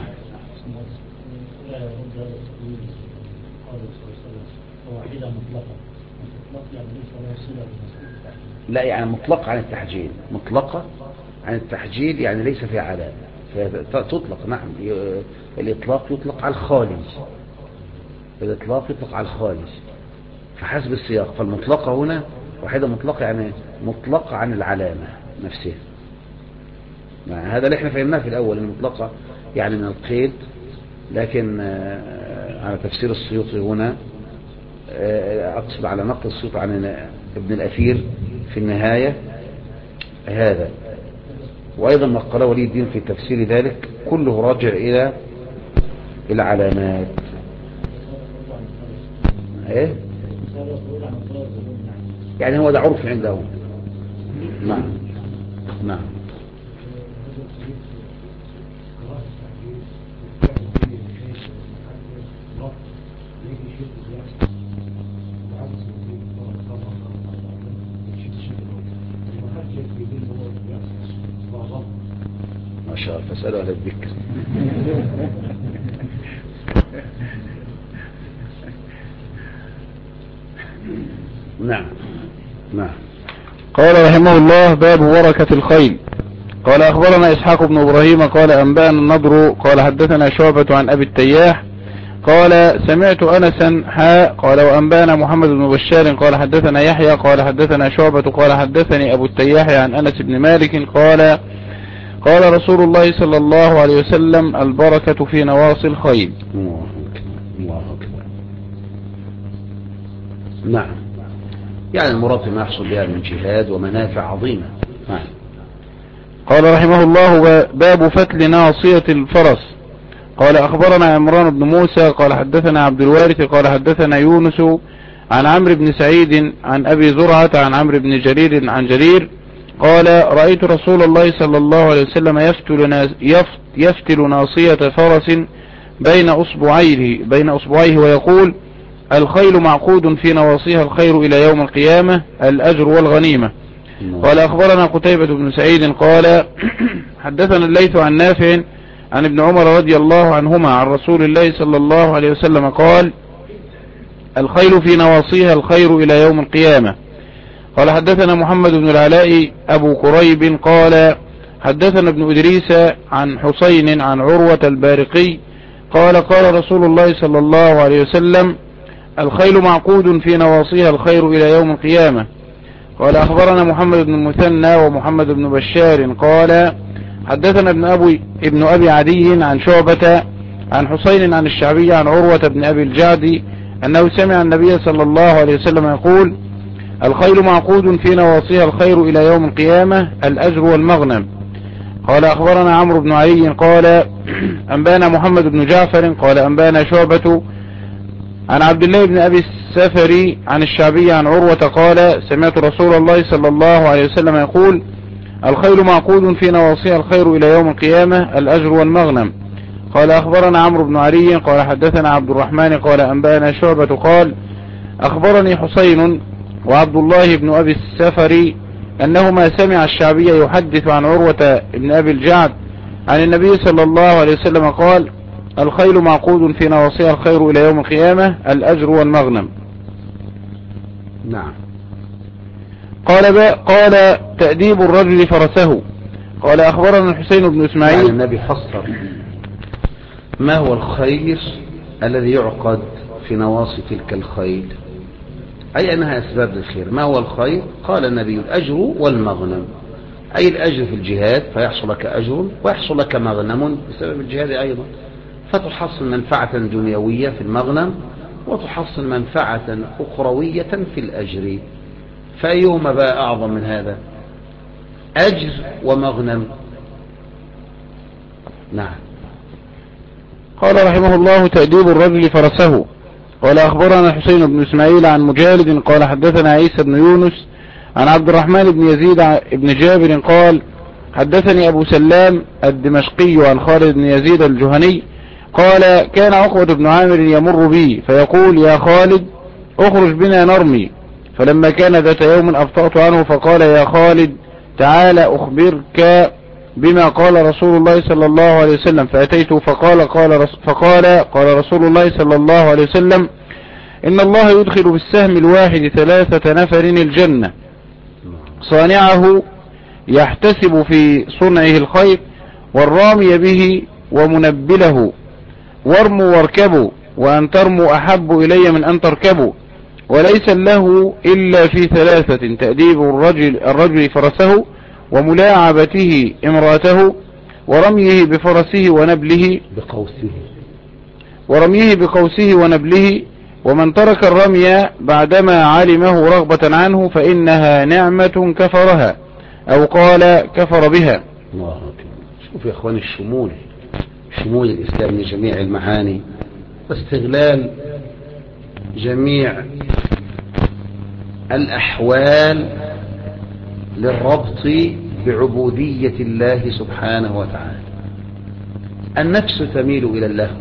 لا يعني مطلق عن التحجيل، مطلقة عن التحجيل يعني ليس في علامة، تطلق. نعم، الإطلاق يطلق على الخالي، الإطلاق يطلق على الخالي فحسب السياق. فالمطلقة هنا واحدة مطلقة يعني مطلقة عن العلامة نفسها. هذا اللي احنا فهمناه في الأول، المطلقة يعني من القيد، لكن على تفسير السيوطي هنا أقصد على نقل السيوطي عن ابن الأثير في النهاية هذا، وأيضا ما قاله ولي الدين في تفسير ذلك كله راجع إلى العلامات. إيه؟ يعني هو ده عرف عندهم. نعم نعم. ما شاء الله، فاسألوا أهل الذكر. نعم نعم. قال رحمه الله: باب بركة الخيل. قال أخبرنا إسحاق بن إبراهيم قال أنبأنا النضر قال حدثنا شعبة عن أبي التياح قال سمعت أنسا قال وأنبأنا محمد بن بشار قال حدثنا يحيى قال حدثنا شعبة قال حدثني أبو التياح عن أنس بن مالك قال قال رسول الله صلى الله عليه وسلم: البركة في نواصي الخيل. الله أكبر. نعم، يعني المراد ما يحصل بها من جهاد ومنافع عظيمة. نعم. قال رحمه الله: باب فتل ناصية الفرس. قال أخبرنا عمران بن موسى قال حدثنا عبد الوارث قال حدثنا يونس عن عمرو بن سعيد عن أبي زرعة عن عمرو بن جرير عن جرير قال: رأيت رسول الله صلى الله عليه وسلم يفتل ناصية فرس بين أصبعيه ويقول: الخيل معقود في نواصيها الخير إلى يوم القيامة، الأجر والغنيمة. قال أخبرنا قتيبة بن سعيد قال حدثنا الليث عن نافع عن ابن عمر رضي الله عنهما عن رسول الله صلى الله عليه وسلم قال: الخيل في نواصيها الخير إلى يوم القيامة. قال حدثنا محمد بن العلاء أبو كريب قال حدثنا ابن إدريس عن حسين عن عروة البارقي قال: قال رسول الله صلى الله عليه وسلم: الخيل معقود في نواصيها الخير إلى يوم القيامة. قال أخبرنا محمد بن المثنى ومحمد بن بشار قال حدثنا ابن أبي عدي عن شعبة عن حسين عن الشعبي عن عروة بن أبي الجعد أنه سمع النبي صلى الله عليه وسلم يقول: الخيل معقود في نواصيها الخير إلى يوم القيامة، الأجر والمغنم. قال أخبرنا عمرو بن علي قال أنبانا محمد بن جعفر قال أنبانا شعبة عن عبد الله بن أبي السفري عن الشعبي عن عروة قال: سمعت رسول الله صلى الله عليه وسلم يقول: الخيل معقود في نواصيها الخير إلى يوم القيامة، الأجر والمغنم. قال أخبرنا عمرو بن علي قال حدثنا عبد الرحمن قال أنبانا شعبة قال أخبرني حسين وعبد الله بن أبي السفري أنهما سمع الشعبي يحدث عن عروة بن أبي الجعد عن النبي صلى الله عليه وسلم قال: الخيل معقود في نواصيها الخير إلى يوم القيامة، الأجر والمغنم. نعم. قال تأديب الرجل فرسه. قال أخبرنا الحسين بن إسماعيل. يعني النبي فسر ما هو الخير الذي يعقد في نواصي تلك الخيل، أي أنها أسباب للخير. ما هو الخير؟ قال النبي: الأجر والمغنم، أي الأجر في الجهاد فيحصل لك أجر ويحصل لك مغنم بسبب الجهاد أيضا، فتحصل منفعة دنيوية في المغنم وتحصل منفعة أخروية في الأجر، فأيهما بقى أعظم من هذا؟ أجر ومغنم. نعم. قال رحمه الله: تأديب الرجل فرسه. قال أخبرنا حسين بن إسماعيل عن مجالد قال حدثنا عيسى بن يونس عن عبد الرحمن بن يزيد بن جابر قال حدثني أبو سلام الدمشقي عن خالد بن يزيد الجهني قال كان عقبة بن عامر يمر بي فيقول يا خالد اخرج بنا نرمي، فلما كان ذات يوم أبطأت عنه فقال يا خالد تعال أخبرك بما قال رسول الله صلى الله عليه وسلم، فأتيته قال رسول الله صلى الله عليه وسلم إن الله يدخل بالسهم الواحد 3 نفر الجنة، صانعه يحتسب في صنعه الخير والرامي به ومنبله، وارموا واركبوا وأن ترموا أحب إلي من أن تركبوا، وليس له إلا في 3 تأديب الرجل فرسه وملاعبته امرأته ورميه بقوسه ونبله، ومن ترك الرمي بعدما علمه رغبة عنه فإنها نعمة كفرها أو قال كفر بها. الله أكبر. شوف يا أخواني شمول الإسلام لجميع المعاني واستغلال جميع الأحوال للربط بعبودية الله سبحانه وتعالى. النفس تميل إلى اللهو،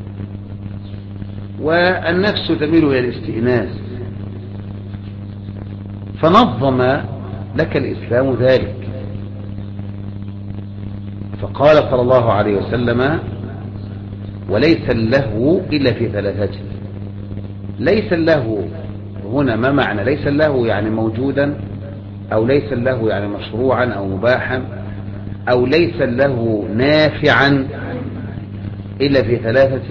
والنفس تميل إلى الاستئناس، فنظم لك الإسلام ذلك، فقال صلى الله عليه وسلم وليس اللهو إلا في 3. ليس اللهو هنا ما معنى ليس اللهو؟ يعني موجودا، أو ليس اللهو يعني مشروعا أو مباحا، أو ليس اللهو نافعا إلا في 3.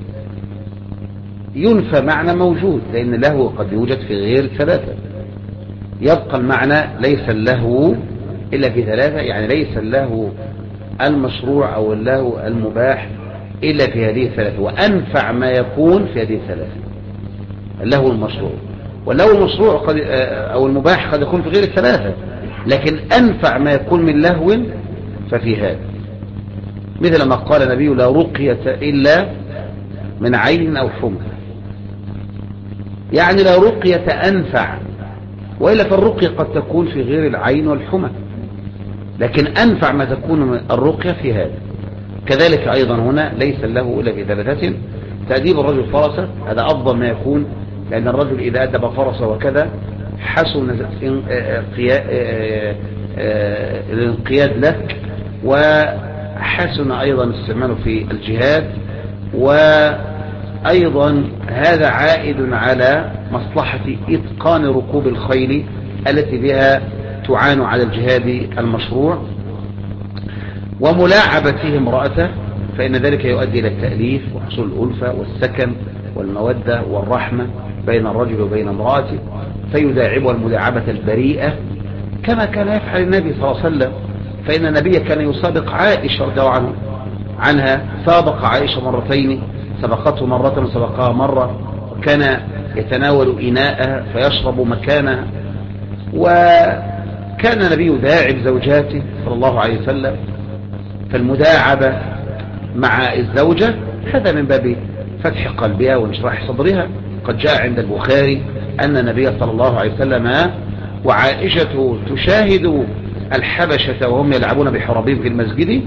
ينفى معنى موجود، لأن اللهو قد يوجد في غير 3. يبقى المعنى ليس اللهو إلا في 3، يعني ليس اللهو المشروع أو اللهو المباح إلا في هذه 3، وأنفع ما يكون في هذه 3 اللهو المشروع. واللهو المشروع قد أو المباح قد يكون في غير 3، لكن أنفع ما يكون من لهو ففي هذا، مثل ما قال النبي لا رقية إلا من عين أو حمى، يعني لا رقية أنفع، وإلا فالرقية قد تكون في غير العين والحمى، لكن أنفع ما تكون الرقية في هذا. كذلك أيضا هنا ليس له إلا في 3. تأديب الرجل فرسه، هذا أفضل ما يكون، لأن الرجل إذا أدب فرسه وكذا حسن الانقياد له، وحسن أيضا استعماله في الجهاد، وأيضا هذا عائد على مصلحة إتقان ركوب الخيل التي بها تعان على الجهاد المشروع، وملاعبته امرأته، فإن ذلك يؤدي إلى التأليف وحصول الألفة والسكن والمودة والرحمة بين الرجل وبين امرأته، فيداعبها المداعبة البريئة كما كان يفعل النبي صلى الله عليه وسلم. فإن النبي كان يسابق عائشة رضي الله عنها، سابق عائشة 2 مرتين، سبقته مرة وسبقها مرة، وكان يتناول إناءها فيشرب مكانها، وكان النبي يداعب زوجاته صلى الله عليه وسلم. فالمداعبة مع الزوجة هذا من باب فتح قلبها وانشراح صدرها. قد جاء عند البخاري أن النبي صلى الله عليه وسلم وعائشة تشاهد الحبشة وهم يلعبون بحرابيب في المسجد،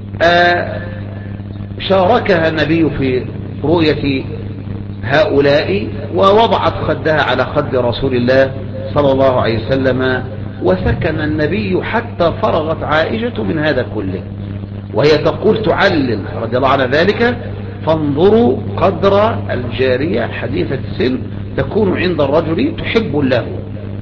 شاركها النبي في رؤية هؤلاء، ووضعت خدها على خد رسول الله صلى الله عليه وسلم، وسكن النبي حتى فرغت عائشة من هذا كله، وهي تقول تعلل رضي الله عنها ذلك: فانظروا قدر الجارية حديثة السن تكون عند الرجل تحب اللهو،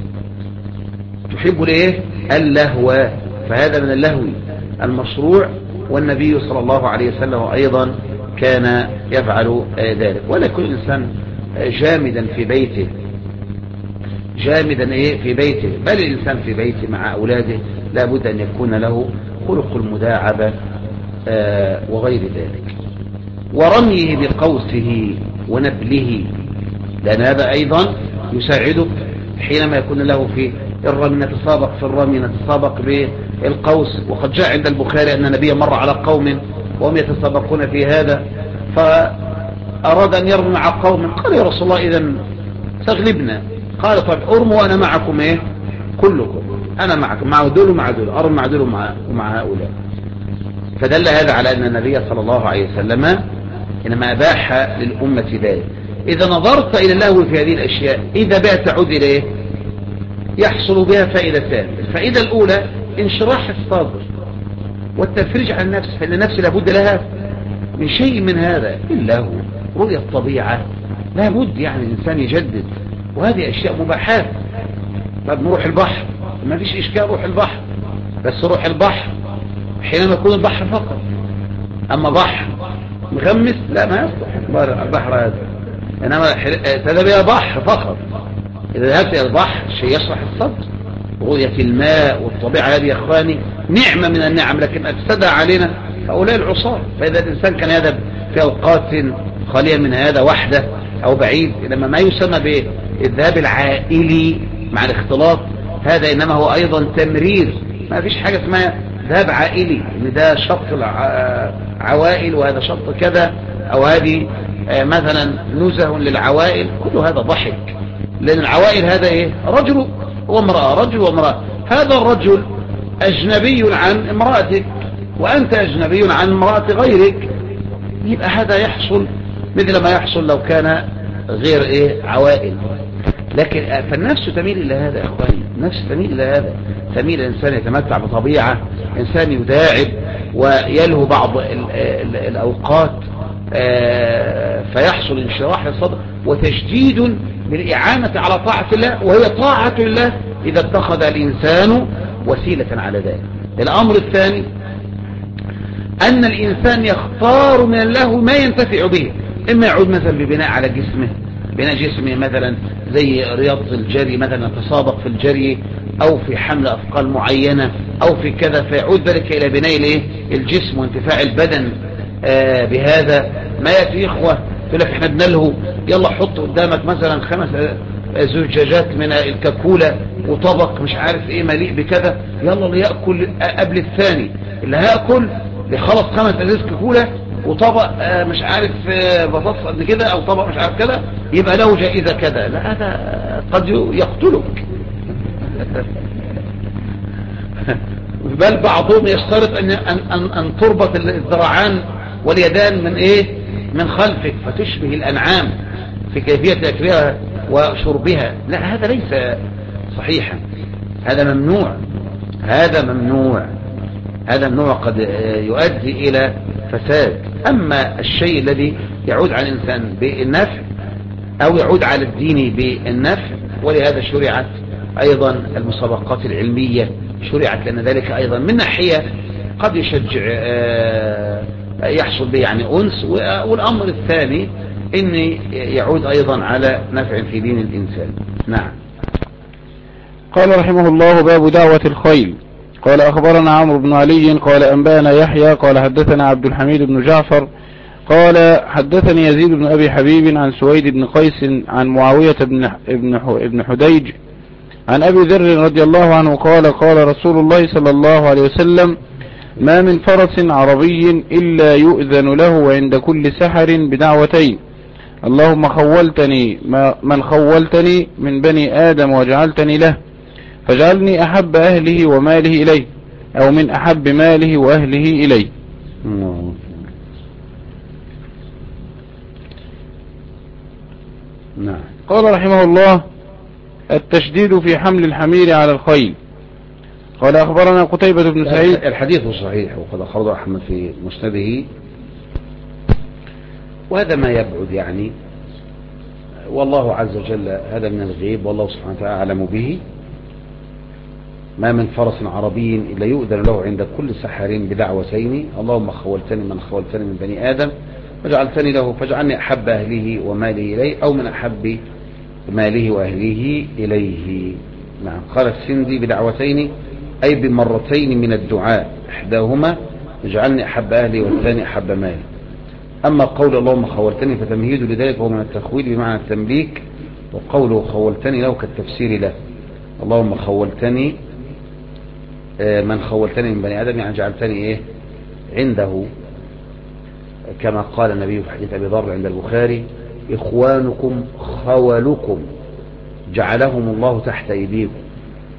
تحب الايه؟ اللهو، فهذا من اللهو المشروع، والنبي صلى الله عليه وسلم أيضا كان يفعل ذلك. ولا يكون الإنسان جامدا في بيته، جامدا في بيته، بل الإنسان في بيته مع أولاده لا بد أن يكون له خلق المداعبة وغير ذلك. ورميه بقوسه ونبله، لأن هذا أيضا يساعدك حينما يكون له في الرمي، نتسابق في الرمي، نتسابق بالقوس. وقد جاء عند البخاري أن النبي مر على قوم وهم يتسابقون في هذا، فأراد أن يرمي مع قوم، قال: يا رسول الله إذن تغلبنا. قال: طيب ارموا وأنا معكم كلكم، أنا معكم، مع دول ومع دول، أرى مع دول ومع هؤلاء. فدل هذا على أن النبي صلى الله عليه وسلم إنما أباح للأمة ذلك. إذا نظرت إلى اللهو في هذه الأشياء إذا بها تعود إليه يحصل بها فائدتان. الفائدة الأولى انشراح الصدر والتفريج عن النفس، فإن النفس لابد لها من شيء من هذا. اللهو، رؤية الطبيعة، لابد يعني الإنسان يجدد، وهذه أشياء مباحات. طب نروح البحر، ما فيش إشكال روح البحر، بس روح البحر حينما يكون البحر فقط. أما بحر مغمس لا، ما يصلح البحر هذا، إنما تذهب إلى بحر فقط. إذا ذهبت إلى البحر شيء يشرح الصدر، رؤية الماء والطبيعة هذه يا إخواني نعمة من النعم، لكن أفسدها علينا هؤلاء العصاة. فإذا الإنسان كان يذهب في أوقات خالية من هذا وحده أو بعيد، لما ما يسمى بالذهاب العائلي مع الاختلاط، هذا إنما هو أيضا تمرير. ما فيش حاجة اسمها ذهاب عائلي، إن ده شط عوائل وهذا شط كذا، أو هذه مثلا نزه للعوائل، كل هذا ضحك. لأن العوائل هذا إيه؟ رجل وامرأة، رجل وامرأة. هذا الرجل أجنبي عن امرأتك، وأنت أجنبي عن امرأة غيرك، يبقى هذا يحصل مثل ما يحصل لو كان غير إيه؟ عوائل. لكن فالنفس تميل إلى هذا يا أخواني، النفس تميل إلى هذا، تميل الإنسان يتمتع بطبيعة، إنسان يداعب ويلهو بعض الأوقات، فيحصل انشراح الصدر وتجديد بالإعانة على طاعة الله، وهي طاعة الله إذا اتخذ الإنسان وسيلة على ذلك. الأمر الثاني أن الإنسان يختار من اللهو ما ينتفع به، إما يعود مثلا ببناء على جسمه، بناء جسمه مثلا زي رياضة الجري مثلا، تسابق في الجري أو في حمل أثقال معينة أو في كذا، فيعود ذلك إلى بناء الجسم وانتفاع البدن بهذا. ما يأتي إخوة يقول لك احنا بنلهو، يلا حط قدامك مثلا 5 زجاجات من الكاكولا وطبق مش عارف ايه مليء بكذا، يلا اللي يأكل قبل الثاني، اللي هيأكل خلص 5 ازاز كاكولا وطبق مش عارف بطاطس قد كده او طبق مش عارف كذا، يبقى له جائزة كذا. لا، هذا قد يقتلك. بل بعضهم يشترط ان تربط الذراعان واليدان من ايه؟ من خلفك، فتشبه الانعام في كيفية اكلها وشربها. لا، هذا ليس صحيحا، هذا ممنوع، هذا ممنوع، هذا ممنوع، قد يؤدي الى فساد. اما الشيء الذي يعود على الانسان بالنفع او يعود على الدين بالنفع، ولهذا شرعت ايضا المسابقات العلمية، شرعت لان ذلك ايضا من ناحية قد يشجع يحصل به يعني انس. والامر الثاني ان يعود ايضا على نفع في دين الانسان. نعم. قال رحمه الله: باب دعوة الخيل. قال أخبرنا عمرو بن علي قال أنبانا يحيى قال حدثنا عبد الحميد بن جعفر قال حدثني يزيد بن أبي حبيب عن سويد بن قيس عن معاوية بن حديج عن أبي ذر رضي الله عنه قال قال رسول الله صلى الله عليه وسلم: ما من فرس عربي إلا يؤذن له عند كل سحر بدعوتين: اللهم خولتني من خولتني من بني آدم وجعلتني له، فجعلني أحب أهله وماله إليه، أو من أحب ماله وأهله إليه. نعم. قال رحمه الله: التشديد في حمل الحمير على الخيل. قال أخبرنا قتيبة بن سعيد. الحديث صحيح وقد أخرجه أحمد في مسنده، وهذا ما يبعد يعني، والله عز وجل هذا من الغيب والله سبحانه وتعالى أعلم به. ما من فرس عربي إلا يؤذن له عند كل سحر بدعوتين: اللهم خولتني من خولتني من بني آدم وجعلتني له، فاجعلني أحب أهله وماله إليه، أو من أحب ماله وأهله إليه. نعم. قال السندي: بدعوتين أي بمرتين من الدعاء، إحداهما اجعلني أحب أهلي والثاني أحب مالي. أما قول اللهم خولتني فتمهيد لذلك هو من التخويل بمعنى التمليك، وقوله خولتني له كالتفسير له: اللهم خولتني من خولتني من بني آدم، يعني جعلتني إيه عنده، كما قال النبي في حديث أبي ذر عند البخاري: إخوانكم خولكم جعلهم الله تحت أيديكم.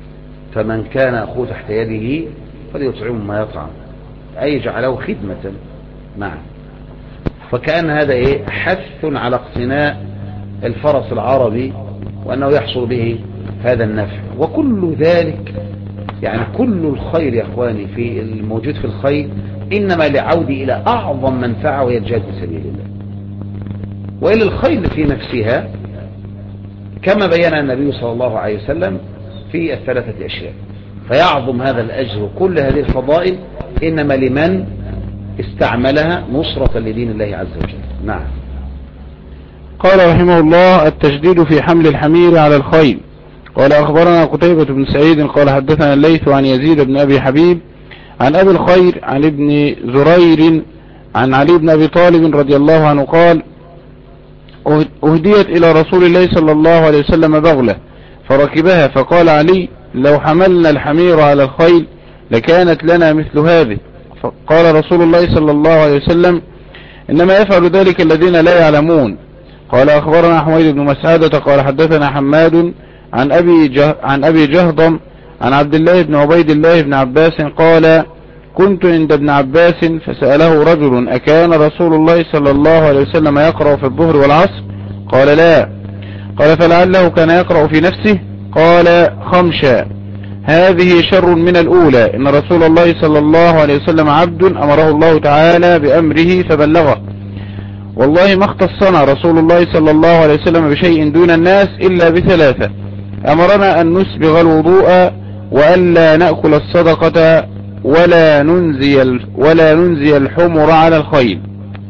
فمن كان أخوه تحت يده فليطعمه ما يطعم، أي جعله خدمة معه. فكأن هذا حث على اقتناء الفرس العربي وأنه يحصل به هذا النفع. وكل ذلك يعني كل الخير يا أخواني في الموجود في الخير إنما لعود إلى أعظم منفعة وهي الجهاد في سبيل الله، وإلى الخير في نفسها كما بين النبي صلى الله عليه وسلم في الثلاثة أشياء. فيعظم هذا الأجر وكل هذه الفضائل إنما لمن استعملها نصرة لدين الله عز وجل. نعم. قال رحمه الله: التشديد في حمل الحمير على الخيل. قال أخبرنا قتيبة بن سعيد قال حدثنا الليث عن يزيد بن أبي حبيب عن أبي الخير عن ابن زرير عن علي بن أبي طالب رضي الله عنه قال: أهديت إلى رسول الله صلى الله عليه وسلم بغلة فركبها، فقال علي: لو حملنا الحمير على الخيل لكانت لنا مثل هذه. فقال رسول الله صلى الله عليه وسلم: إنما يفعل ذلك الذين لا يعلمون. قال أخبرنا حميد بن مسعدة قال حدثنا حماد عن أبي جهضم عن عبد الله بن عبيد الله بن عباس قال: كنت عند ابن عباس فسأله رجل: أكان رسول الله صلى الله عليه وسلم يقرأ في الظهر والعصر؟ قال: لا. قال: فلعله كان يقرأ في نفسه؟ قال: خمشا. هذه شر من الأولى، إن رسول الله صلى الله عليه وسلم عبد أمره الله تعالى بأمره فبلغه، والله ما اختصنا رسول الله صلى الله عليه وسلم بشيء دون الناس إلا بثلاثة: أمرنا أن نسبغ الوضوء، وألا نأكل الصدقة، ولا ننزي الحمر على الخيل.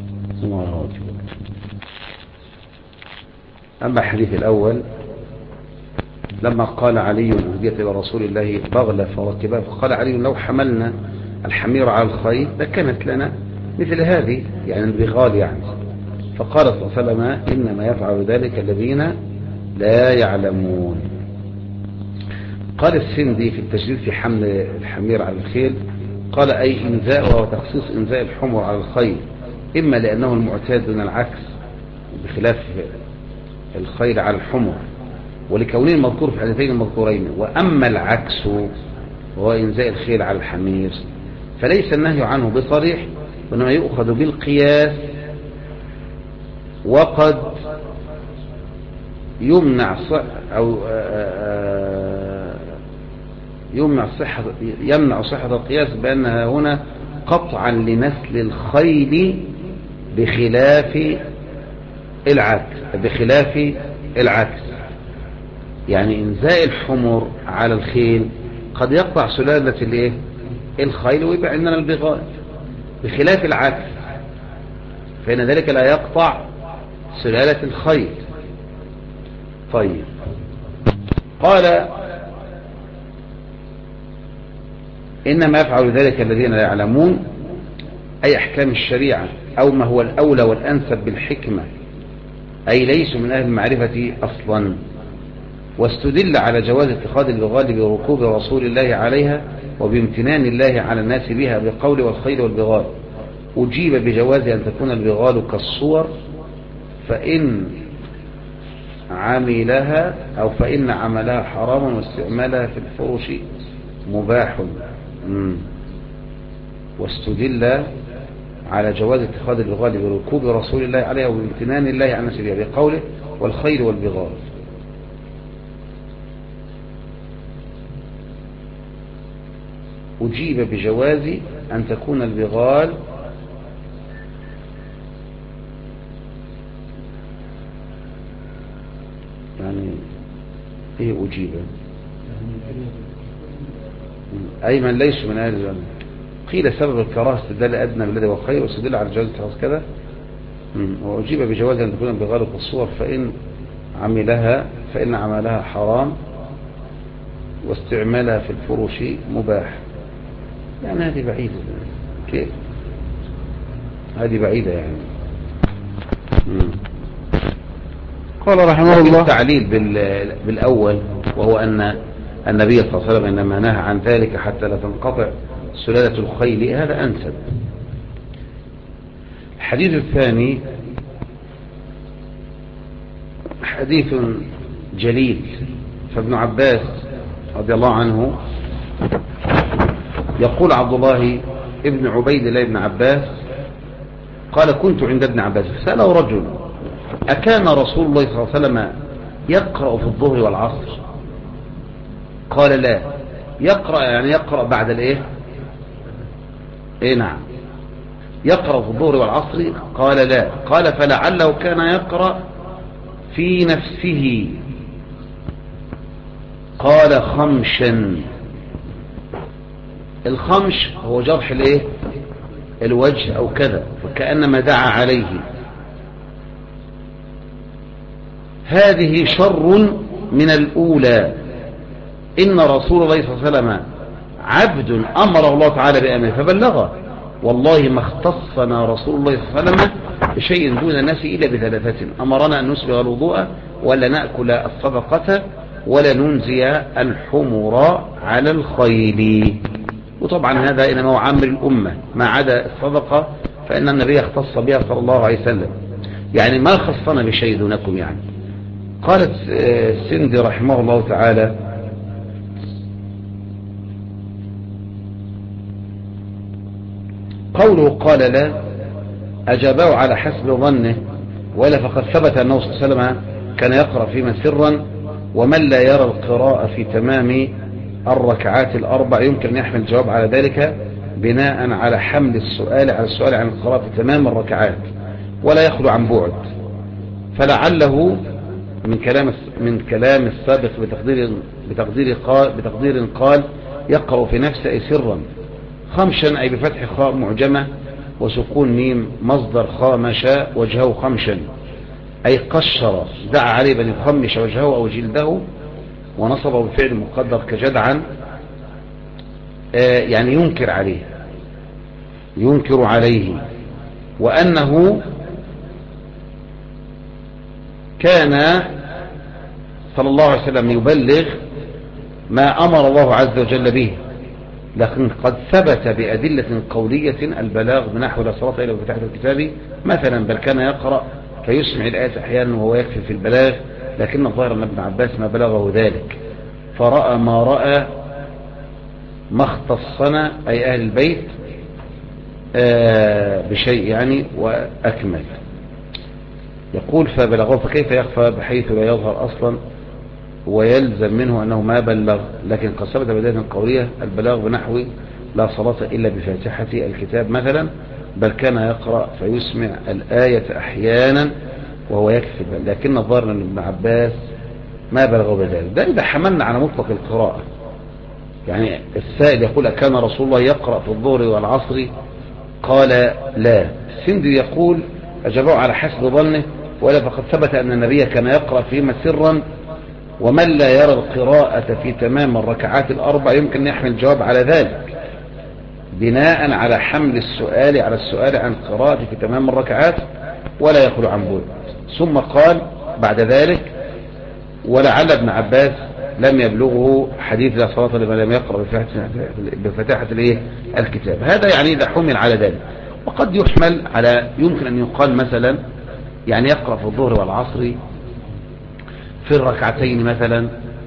أما الحديث الأول لما قال علي: أهديت إلى رسول الله بغلة فركبها، فقال علي: لو حملنا الحمير على الخيل لكانت لنا مثل هذه، يعني البغال يعني. فقال صلى الله عليه وسلم: إنما يفعل ذلك الذين لا يعلمون. قال السندي في التشديد في حمل الحمير على الخيل قال: أي إنزاء وتخصيص إنزاء الحمر على الخيل، إما لأنه المعتاد دون العكس بخلاف الخيل على الحمر، ولكونه المذكور في الحديثين المذكورين. وأما العكس وهو إنزاء الخيل على الحمير فليس النهي عنه بصريح، وإنما يؤخذ بالقياس، وقد يمنع صحة القياس بأنها هنا قطعا لنسل الخيل بخلاف العكس. يعني إنزاء الحمر على الخيل قد يقطع سلالة الخيل ويبقى عندنا البغال، بخلاف العكس فإن ذلك لا يقطع سلالة الخيل. طيب، قال: إنما يفعل ذلك الذين لا يعلمون، أي أحكام الشريعة أو ما هو الأولى والأنسب بالحكمة، أي ليسوا من أهل المعرفة أصلا. واستدل على جواز اتخاذ البغال بركوب رسول الله عليها وبامتنان الله على الناس بها بقول: والخيل والبغال. أجيب بجواز أن تكون البغال كالصور، فإن عملها حرام واستعمالها في الفرش مباح. واستدل على جواز اتخاذ البغال بركوب رسول الله عليها وبامتنان الله على الناس بها بقوله: والخيل والبغال. أجيب بجواز أن تكون البغال يعني إيه أجيب؟ أي من ليس من أهل الجنة. قيل سبب الكراهة استدلال أدنى بالذي هو خير، واستدل على جواز التخصص كذا. وأجيب بجواز أن تكون البغال كالصور، فإن عملها حرام واستعمالها في الفروش مباح. يعني هذه بعيدة. كيف؟ هذه بعيدة يعني. قال رحمه الله: التعليل بالأول، وهو أن النبي صلى الله عليه وسلم إنما نهى عن ذلك حتى لا تنقطع سلالة الخيل، هذا أنسب. الحديث الثاني حديث جليل. فابن عباس رضي الله عنه يقول عبد الله ابن عبيد الله بن عباس قال كنت عند ابن عباس فسأله رجل أكان رسول الله صلى الله عليه وسلم يقرأ في الظهر والعصر؟ قال لا. يقرأ يعني يقرأ بعد الايه؟ ايه نعم، يقرأ في الظهر والعصر؟ قال لا. قال فلعله كان يقرأ في نفسه. قال خمشا. الخمش هو جرح الايه؟ الوجه او كذا، فكأنما دعا عليه. هذه شر من الأولى. إن رسول الله صلى الله عليه وسلم عبد أمر الله تعالى بأمره فبلغه، والله ما اختصنا رسول الله صلى الله عليه وسلم بشيء دون الناس إلا بثلاثة: أمرنا أن نسبغ الوضوء، ولا نأكل الصدقة، ولا ننزي الحمر على الخيل. وطبعا هذا إنما هو عامر الأمة، ما عدا الصدقة فإن النبي اختص بها صلى الله عليه وسلم، يعني ما خصنا بشيء دونكم. يعني قالت السندي رحمه الله تعالى: قوله قال لا أجابه على حسب ظنه، ولا فقد ثبت أنه صلى الله عليه وسلم كان يقرأ فيما سرا، ومن لا يرى القراءة في تمام الركعات الأربع يمكن أن يحمل الجواب على ذلك بناء على حمل السؤال على السؤال عن القراءة في تمام الركعات، ولا يخلو عن بعد. فلعله من كلام السابق بتقدير قال يقرأ في نفسه أي سرا. خمشا أي بفتح خاء معجمة وسكون ميم مصدر خامش وجهه خمشا أي قشر، دعا عليه بأن يخمش وجهه أو جلده، ونصبه بفعل مقدر كجدعا، يعني ينكر عليه. وأنه كان صلى الله عليه وسلم يبلغ ما أمر الله عز وجل به، لكن قد ثبت بأدلة قولية البلاغ بنحو لا صلاة إلا بفتحة الكتاب مثلا، بل كان يقرأ فيسمع الآية أحيانا وهو يكفي في البلاغ، لكن الظاهر أن ابن عباس ما بلغه ذلك، فرأى ما رأى ما اختصنا أي أهل البيت بشيء يعني وأكمل. يقول فبلغه فكيف يخفى بحيث لا يظهر أصلا، ويلزم منه أنه ما بلغ، لكن قد ثبت بداية قولية البلاغ بنحو لا صلاة إلا بفاتحة الكتاب مثلا، بل كان يقرأ فيسمع الآية أحيانا وهو يكفي، لكن الظاهر أن ابن عباس ما بلغه بذلك. ده إذا حملنا على مطلق القراءة، يعني السائل يقول أكان رسول الله يقرأ في الظهر والعصر؟ قال لا. السندي يقول أجابه على حسب ظنه، ولا فقد ثبت أن النبي كان يقرأ فيما سرا، ومن لا يرى القراءة في تمام الركعات الأربع يمكن أن يحمل الجواب على ذلك بناء على حمل السؤال على السؤال عن القراءة في تمام الركعات ولا يخلو عن بعد. ثم قال بعد ذلك: ولعل ابن عباس لم يبلغه حديث لا صلاة لمن لم يقرأ بفتاحة الكتاب. هذا يعني إذا حمل على ذلك. وقد يحمل على يمكن أن يقال مثلا يعني يقرأ في الظهر والعصر في الركعتين مثلا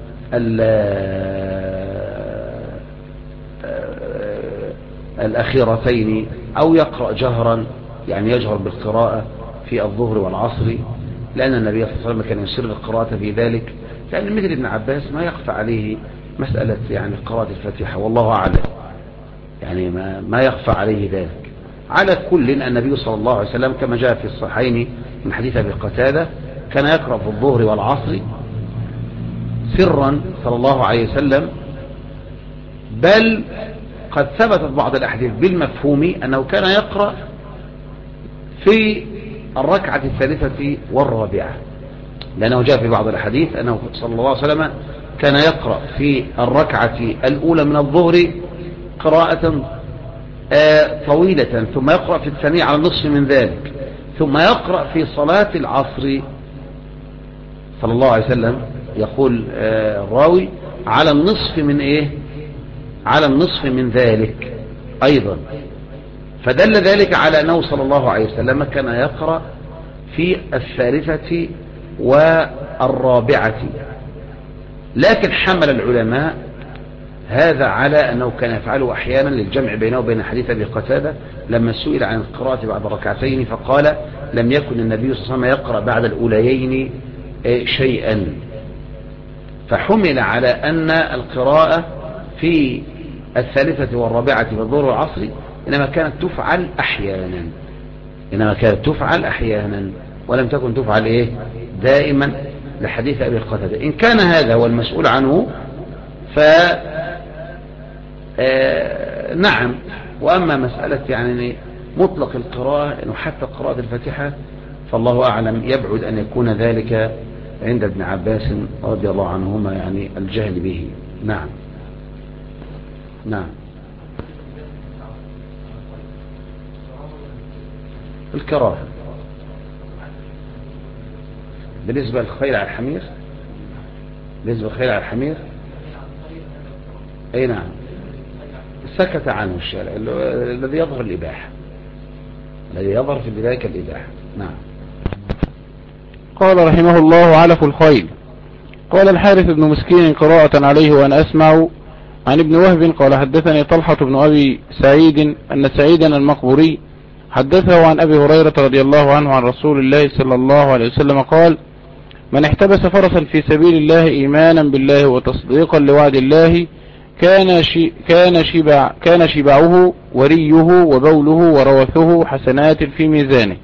الأخيرتين، أو يقرأ جهرا يعني يجهر بالقراءة في الظهر والعصر، لأن النبي صلى الله عليه وسلم كان يسر القراءة في ذلك، لأن مثل ابن عباس ما يخفى عليه مسألة يعني قراءة الفاتحة، والله أعلم، يعني ما يخفى عليه ذلك. على كل النبي صلى الله عليه وسلم كما جاء في الصحيحين من حديث أبي قتادة كان يقرأ في الظهر والعصر سرا صلى الله عليه وسلم، بل قد ثبتت بعض الأحاديث بالمفهوم أنه كان يقرأ في الركعة الثالثة والرابعة، لأنه جاء في بعض الحديث أنه صلى الله عليه وسلم كان يقرأ في الركعة الأولى من الظهر قراءة طويلة، ثم يقرأ في الثانية على النصف من ذلك، ثم يقرأ في صلاة العصر صلى الله عليه وسلم يقول الراوي على النصف من إيه؟ على النصف من ذلك أيضا، فدل ذلك على أنه صلى الله عليه وسلم كان يقرأ في الثالثة والرابعة. لكن حمل العلماء هذا على أنه كان يفعله أحيانا للجمع بينه وبين حديث أبي قتادة لما سئل عن القراءة بعد ركعتين فقال لم يكن النبي صلى الله عليه وسلم يقرأ بعد الأوليين شيئا، فحمل على أن القراءة في الثالثة والرابعة في الظهر والعصر إنما كانت تفعل أحيانا ولم تكن تفعل دائما لحديث أبي قتادة. إن كان هذا هو المسؤول عنه نعم. وأما مسألة يعني مطلق القراءة إنه حتى قراءة الفاتحة فالله أعلم، يبعد أن يكون ذلك عند ابن عباس رضي الله عنهما يعني الجهل به. نعم. الكراهة بالنسبة للخيل على الحمير، أي نعم، سكت عنه الشارع الذي يظهر الإباحة، الذي يظهر في البداية كالإباحة. نعم. قال رحمه الله: علف الخيل. قال الحارث بن مسكين قراءة عليه وأنا أسمع عن ابن وهب قال حدثني طلحة بن أبي سعيد أن سعيدا المقبوري حدثه عن أبي هريرة رضي الله عنه عن رسول الله صلى الله عليه وسلم قال: من احتبس فرسا في سبيل الله إيمانا بالله وتصديقا لوعد الله كان شبعه وريه وبوله وروثه حسنات في ميزانه.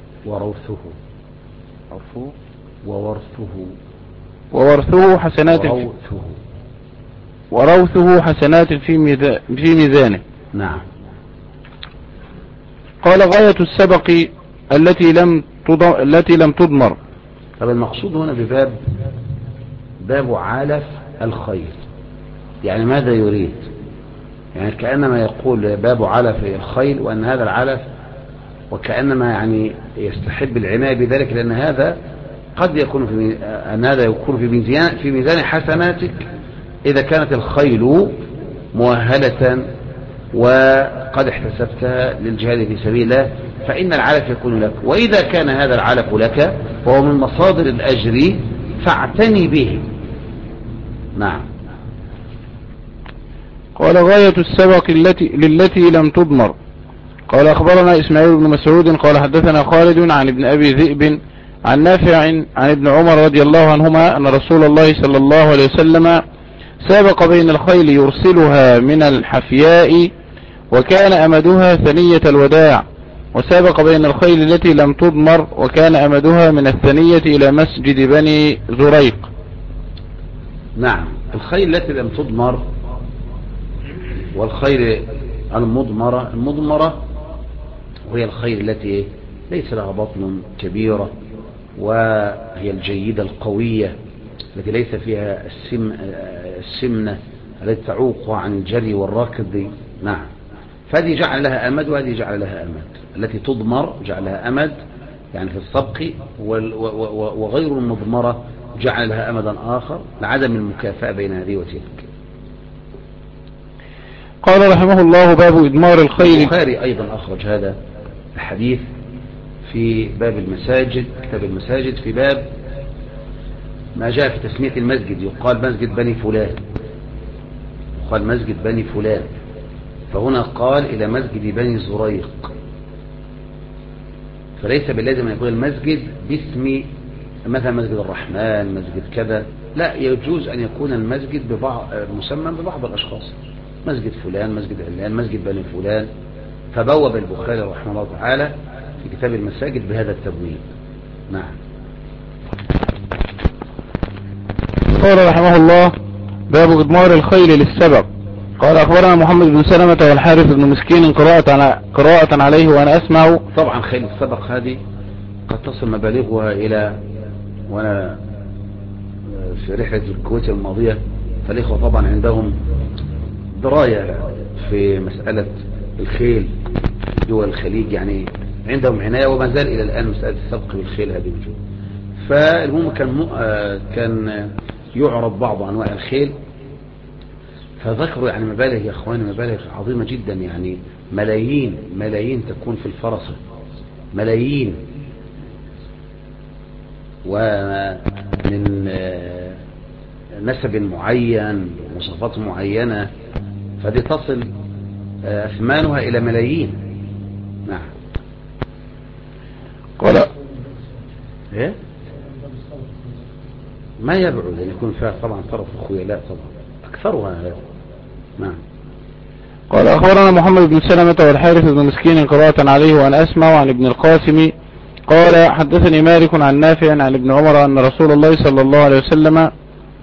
وروثه حسنات في ميزانه. نعم. قال: غاية السبق التي لم تضمر. طب المقصود هنا باب علف الخيل، يعني ماذا يريد؟ يعني كأنما يقول باب علف الخيل وأن هذا العلف، وكأنما يعني يستحب العناية بذلك، لأن هذا قد يكون في ميزان حسناتك إذا كانت الخيل مؤهلة وقد احتسبتها للجهاد في سبيل الله، فإن العلف يكون لك. وإذا كان هذا العلف لك وهو من مصادر الأجر فاعتني به. نعم. قال: غاية السبق للتي لم تضمر. قال: أخبرنا إسماعيل بن مسعود قال حدثنا خالد عن ابن أبي ذئب عن نافع عن ابن عمر رضي الله عنهما أن رسول الله صلى الله عليه وسلم سابق بين الخيل يرسلها من الحفياء وكان أمدها ثنية الوداع، وسابق بين الخيل التي لم تضمر وكان أمدها من الثنية إلى مسجد بني زريق. نعم. الخيل التي لم تضمر والخيل المضمرة وهي الخيل التي ليس لها بطن كبيرة، وهي الجيدة القوية التي ليس فيها السمنة التي تعوقها عن الجري والركض. نعم. فهذه جعل لها أمد وهذه جعل لها أمد. التي تضمر جعل لها أمد يعني في السبق، وغير المضمرة جعل لها أمدا آخر لعدم المكافأة بين هذه وتلك. قال رحمه الله: باب إدمار الخيل. البخاري أيضا أخرج هذا الحديث في باب المساجد، كتاب المساجد، في باب ما جاء في تسمية المسجد، يقال مسجد بني فلان، فهنا قال إلى مسجد بني زريق، فليس باللازم أن يكون المسجد باسم مثلا مسجد الرحمن، مسجد كذا، لا، يجوز أن يكون المسجد مسمى ببعض الأشخاص، مسجد فلان، مسجد علان، مسجد بني فلان. فبوب البخاري رحمه الله تعالى في كتاب المساجد بهذا التبويب. نعم. قال رحمه الله: باب إدمار الخيل للسبق. قال: أخبرنا محمد بن سلمة والحارث بن مسكين قراءة عليه وأنا أسمع. طبعا خيل السبق هذه قد تصل مبالغها إلى، وأنا في رحلة الكويت الماضية فالإخوة طبعا عندهم دراية في مسألة الخيل دول الخليج، يعني عندهم عناية، وما زال إلى الآن مسألة السبق بالخيل هذه موجودة. فالمهم كان يعرض بعض أنواع الخيل، فذكروا يعني مبالغ يا أخواني، مبالغ عظيمة جدا، يعني ملايين تكون في الفرصة، ملايين، ومن نسب معين، مواصفات معينة، فدي تصل أثمانها إلى ملايين. نعم. قال إيه؟ ما يبعد أن يكون فيها طبعا طرف الخيلاء طبعا أكثرها هذا. نعم. قال أخبرنا محمد بن سلمة والحارث بن مسكين قراءة عليه وأن أسمع عن ابن القاسم قال حدثني مالك عن نافع عن ابن عمر أن رسول الله صلى الله عليه وسلم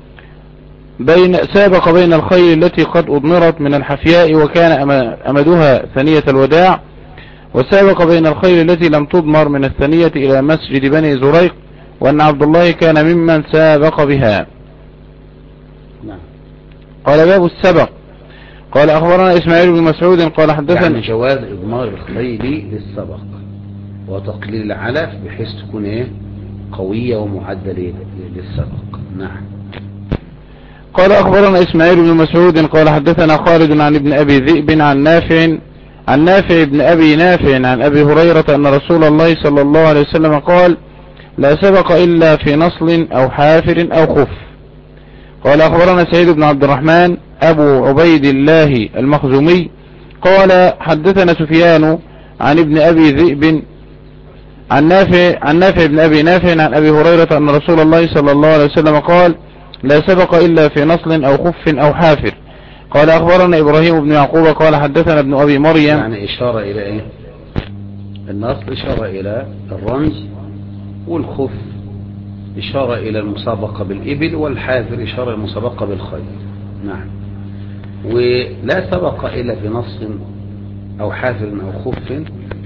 سابق بين الخيل التي قد أضمرت من الحفياء وكان أمدها ثنية الوداع، وسابق بين الخيل التي لم تضمر من الثنية إلى مسجد بني زريق، وأن عبد الله كان ممن سابق بها. نعم. قال باب السبق. قال أخبرنا إسماعيل بن مسعود قال حدثنا يعني جواز إضمار الخيل للسبق وتقليل العلف بحيث تكون إيه قوية ومعدلة للسبق. نعم. قال أخبرنا إسماعيل بن مسعود قال حدثنا خالد عن ابن أبي ذئب عن نافع بن أبي نافع عن أبي هريرة أن رسول الله صلى الله عليه وسلم قال لا سبق إلا في نصل أو حافر أو خف. قال أخبرنا سعيد بن عبد الرحمن أبو عبيد الله المخزومي قال حدثنا سفيان عن ابن أبي ذئب عن نافع بن أبي نافع عن أبي هريرة أن رسول الله صلى الله عليه وسلم قال لا سبق إلا في نصل أو خف أو حافر. قال أخبرنا إبراهيم بن يعقوب قال حدثنا ابن أبي مريم. يعني إشارة إلى إيه؟ النصل إشارة إلى الرمز، والخف إشارة إلى المسابقة بالإبل، والحافر إشارة إلى المسابقة بالخيل. نعم. ولا سبق إلا في نص أو حافر أو خف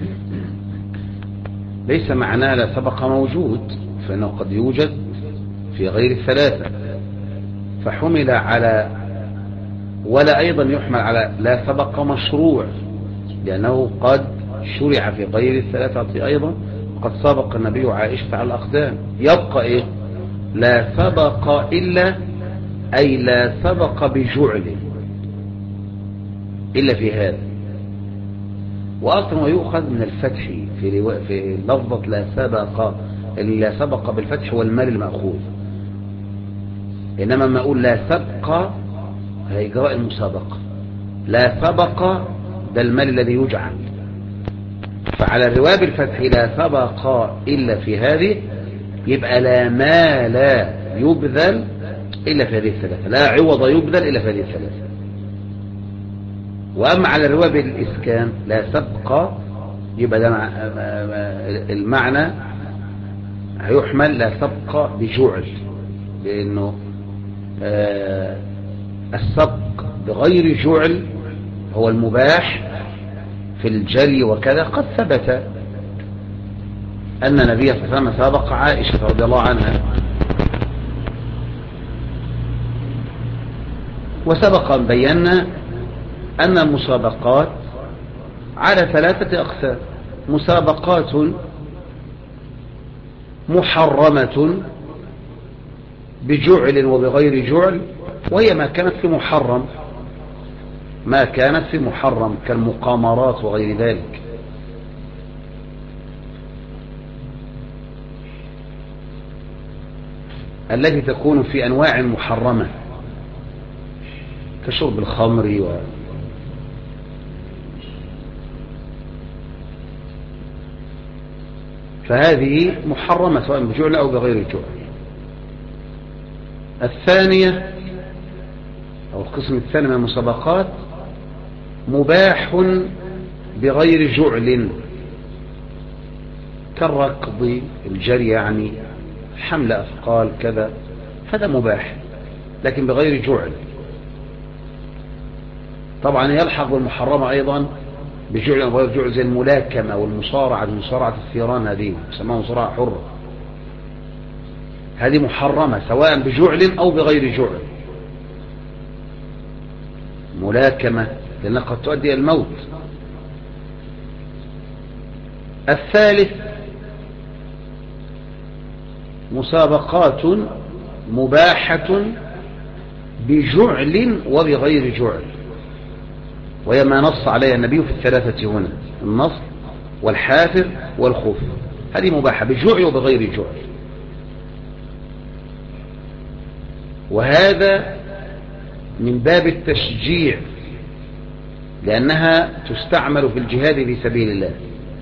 ليس معناه لا سبق موجود، فإنه قد يوجد في غير الثلاثة، فحمل على ولا أيضا يحمل على لا سبق مشروع، لأنه قد شرع في غير الثلاثة أيضا، قد سبق النبي عائشة على الأقدام. يبقى إيه؟ لا سبق إلا أي لا سبق بجعل إلا في هذا. وأصلا يؤخذ من الفتح في لفظة لا سبق، اللي لا سبق بالفتح والمال المأخوذ، إنما ما أقول لا سبق هي إجراء المسابقة، لا سبق ده المال الذي يجعل. فعلى الرواية بالفتح لا سبق إلا في هذه، يبقى لا مال يبذل إلا في هذه الثلاثة، لا عوض يبذل إلا في هذه الثلاثة. وأما على الرواية بالإسكان لا سبق، يبقى ده المعنى هيحمل لا سبق بجعل، لأنه السبق بغير جعل هو المباح في الجري وكذا. قد ثبت أن النبي صلى الله عليه وسلم سابق عائشة رضي الله عنها، وسبق أن بينا أن المسابقات على ثلاثة أقسام: مسابقات محرمة بجعل وبغير جعل، وهي ما كانت في محرم، ما كانت في محرم كالمقامرات وغير ذلك. التي تكون في أنواع محرمة كشرب الخمر فهذه محرمة سواء بجعل أو بغير جعل. الثانية أو القسم الثاني من المسابقات مباح بغير جعل كالركض، الجري، يعني حمل أثقال كذا، هذا مباح لكن بغير جعل. طبعا يلحق بالمحرمة أيضا بجعل أو بغير جعل، زي الملاكمة والمصارعة، مصارعة الثيران، هذه يسموها مصارعة حرة، هذه محرمة سواء بجعل أو بغير جعل. ملاكمة لأنها قد تؤدي إلى الموت. الثالث مسابقات مباحة بجعل وبغير جعل، وهي ما نص عليها النبي في الثلاثة هنا: النص والحافر والخوف، هذه مباحة بجعل وبغير جعل. وهذا من باب التشجيع لأنها تستعمل في الجهاد في سبيل الله.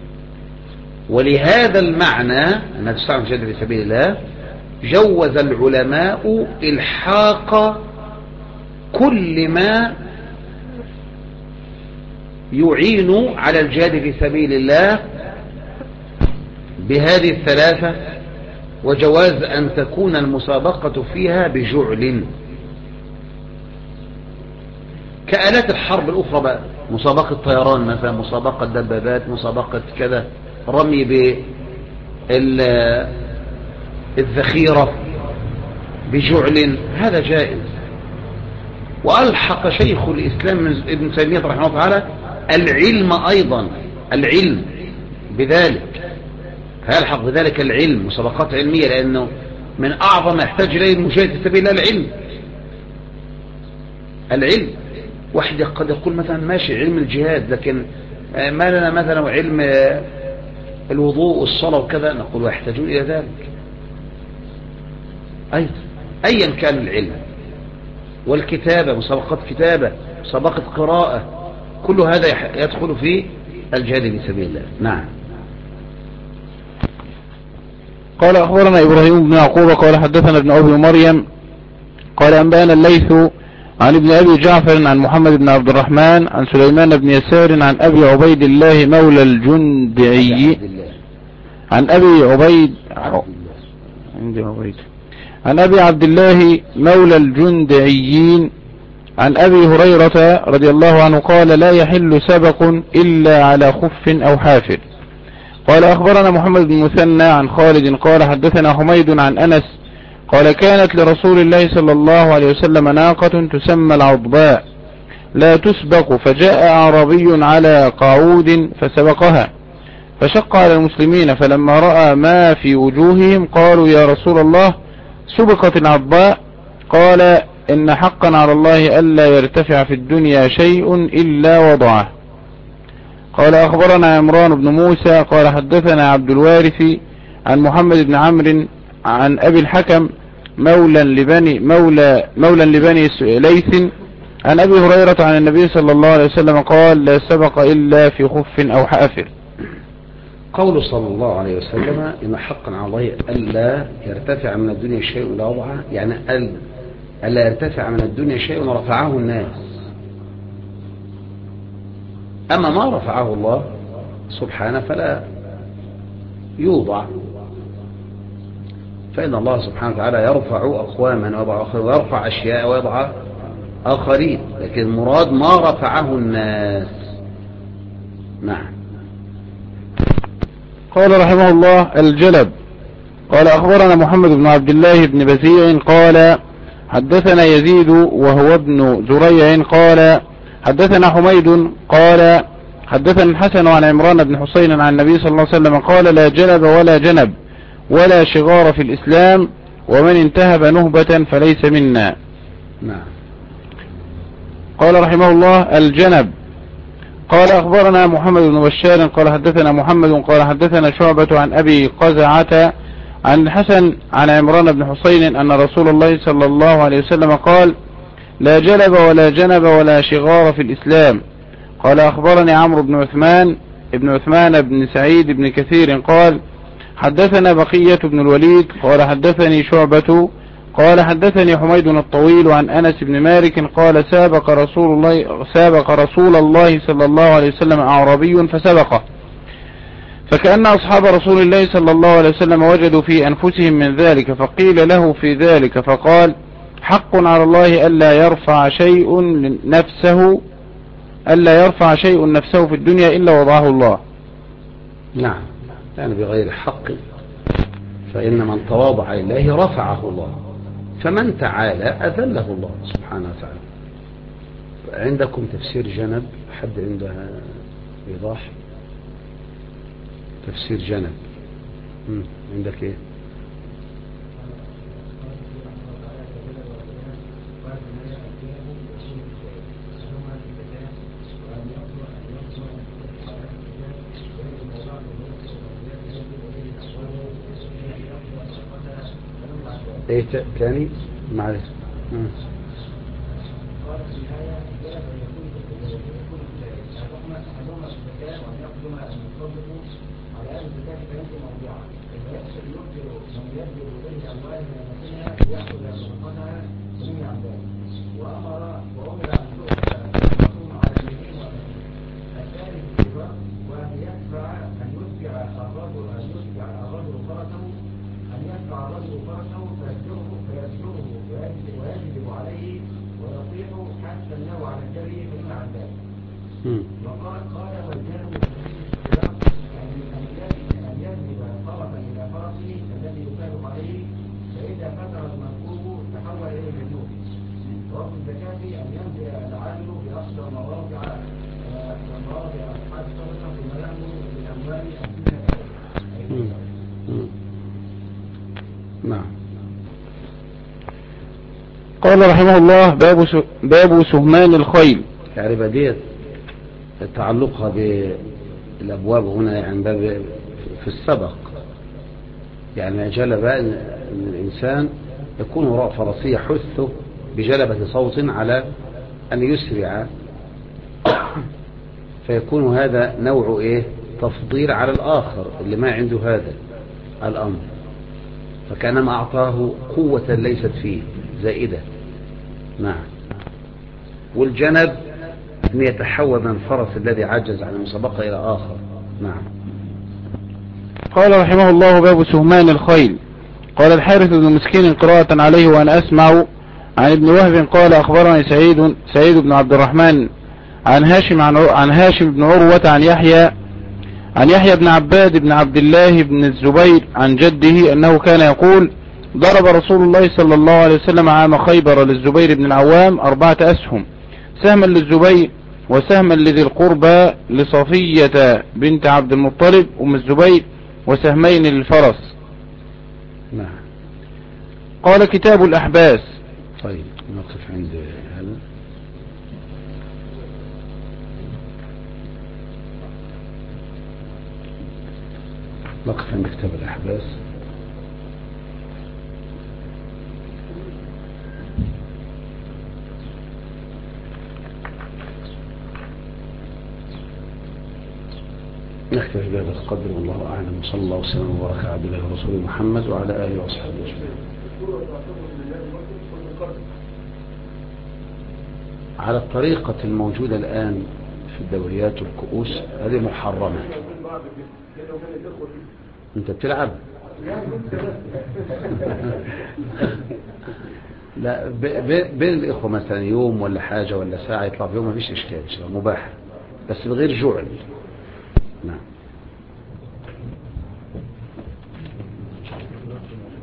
ولهذا المعنى أنها تستعمل في الجهاد في سبيل الله جوز العلماء إلحاق كل ما يعين على الجهاد في سبيل الله بهذه الثلاثة، وجواز أن تكون المسابقة فيها بجعل كآلات الحرب الأخرى بقى، مسابقة طيران مثلا، مسابقة دبابات، مسابقة كذا، رمي بالذخيرة بجعل، هذا جائز. وألحق شيخ الإسلام ابن تيمية رحمه الله تعالى العلم أيضا، العلم بذلك، فيلحق بذلك العلم، مسابقات علمية، لأنه من أعظم ما يحتاج إليه المجاهد في سبيل الله العلم. العلم واحد قد يقول مثلا ماشي علم الجهاد، لكن ما لنا مثلا علم الوضوء والصلاة وكذا، نقول ويحتاجون إلى ذلك أيضا، أيا كان العلم. والكتابة، مسابقات كتابة، مسابقة قراءة، كل هذا يدخل في الجهاد في سبيل الله. نعم. قال أخبرنا إبراهيم بن يعقوب قال حدثنا ابن أبي مريم قال أنبأنا الليث عن ابن أبي جعفر عن محمد بن عبد الرحمن عن سليمان بن يسار عن أبي عبيد الله مولى الجندعي عن أبي عبيد عن أبي عبد الله مولى الجندعيين عن أبي هريرة رضي الله عنه قال لا يحل سبق إلا على خف أو حافر. قال أخبرنا محمد بن مثنى عن خالد قال حدثنا حميد عن أنس قال كانت لرسول الله صلى الله عليه وسلم ناقة تسمى العضباء لا تسبق، فجاء أعرابي على قعود فسبقها، فشق على المسلمين، فلما رأى ما في وجوههم قالوا يا رسول الله سبقت العضباء، قال إن حقا على الله ألا يرتفع في الدنيا شيء إلا وضعه. قال أخبرنا عمران بن موسى قال حدثنا عبد الوارث عن محمد بن عمرو عن أبي الحكم مولى لبني ليث عن أبي هريرة عن النبي صلى الله عليه وسلم قال لا سبق إلا في خف أو حافر. قول صلى الله عليه وسلم إن حقا على الله ألا يرتفع من الدنيا شيء إلا وضعه، يعني ألا يرتفع من الدنيا شيء ورفعه الناس، أما ما رفعه الله سبحانه فلا يوضع، فإن الله سبحانه وتعالى يرفع أقواما ويضع آخرين، ويرفع أشياء ويضع آخرين، لكن المراد ما رفعه الناس. نعم. قال رحمه الله الجلب. قال أخبرنا محمد بن عبد الله بن بزيع قال حدثنا يزيد وهو ابن زريع قال حدثنا حميد قال حدثنا الحسن عن عمران بن حسين عن النبي صلى الله عليه وسلم قال لا جلب ولا جنب ولا شغار في الإسلام، ومن انتهب نهبة فليس منا. نعم. قال رحمه الله الجنب. قال أخبرنا محمد بن بشار قال حدثنا محمد قال حدثنا شعبة عن أبي قزعة عن الحسن عن عمران بن حسين أن رسول الله صلى الله عليه وسلم قال لا جلب ولا جنب ولا شغار في الإسلام. قال أخبرني عمرو بن عثمان بن سعيد بن كثير قال حدثنا بقية بن الوليد قال حدثني شعبة قال حدثني حميد الطويل عن أنس بن مالك قال سابق رسول الله صلى الله عليه وسلم أعرابي فسبقه، فكأن أصحاب رسول الله صلى الله عليه وسلم وجدوا في أنفسهم من ذلك، فقيل له في ذلك فقال حق على الله ألا يرفع شيء نفسه في الدنيا إلا وضعه الله. نعم، يعني بغير حق، فإن من تواضع لله رفعه الله، فمن تعالى أذله الله سبحانه وتعالى. عندكم تفسير جنب؟ حد عندها إيضاح؟ تفسير جنب عندك إيه؟ ايه تاني معلش. الزكاة فيمضي موضوعا ويقصد يبدل من يبدل إليه أموال من يمكنها ليأخذ صدقتها ومن ذلك وأمر أن تؤخذ المصوم على اليمين واليمين. الثالث الاتفاق وأن يتبع الرجل فرسه فيزجره ويجب عليه ويطيح حتى النوى على الجري فيما عن ذلك. وقال والجانب أن يجلب فرسا إلى فرسه الذي يكالب عليه فإذا فتر المركوب تحول إليه الجنوب. وفي الزكاة أن ينزل العامل بأقصى مواضع أصحاب الصدقة فيما يأمر بالأموال نعم. قال رحمه الله باب سهمان الخيل. يعني بديت تعلقها بالأبواب هنا يعني باب في السبق، يعني جلب أن الإنسان يكون وراء فرسية حثه بجلبة صوت على أن يسرع، فيكون هذا نوع تفضيل على الآخر اللي ما عنده هذا الأمر، فكانما أعطاه قوة ليست فيه زائدة. نعم. والجنب أن يتحول من الفرس الذي عجز عن المسابقة إلى آخر. نعم. قال رحمه الله باب سهمان الخيل. قال الحارث بن مسكين قراءة عليه وأنا أسمع عن ابن وهب قال أخبرني سعيد بن عبد الرحمن عن هاشم بن عروة عن يحيى بن عباد بن عبد الله بن الزبير عن جده أنه كان يقول ضرب رسول الله صلى الله عليه وسلم عام خيبر للزبير بن العوام 4 أسهم، سهما للزبير وسهما لذي القربى لصفية بنت عبد المطلب أم الزبير وسهمين للفرس. نعم. قال كتاب الأحباس. طيب نقف عند هذا. نقف عند كتاب الأحباس. نكتفي بهذا القدر والله أعلم. صلى الله وسلم وبارك على عبده ورسوله محمد وعلى آله وصحبه أجمعين. على الطريقة الموجودة الآن في الدوريات والكؤوس هذه محرمة. أنت بتلعب؟ لا بين الإخوة مثلا يوم ولا حاجة ولا ساعة يطلع في يوم ما فيش إشكال، مباح بس بغير جعل. نعم.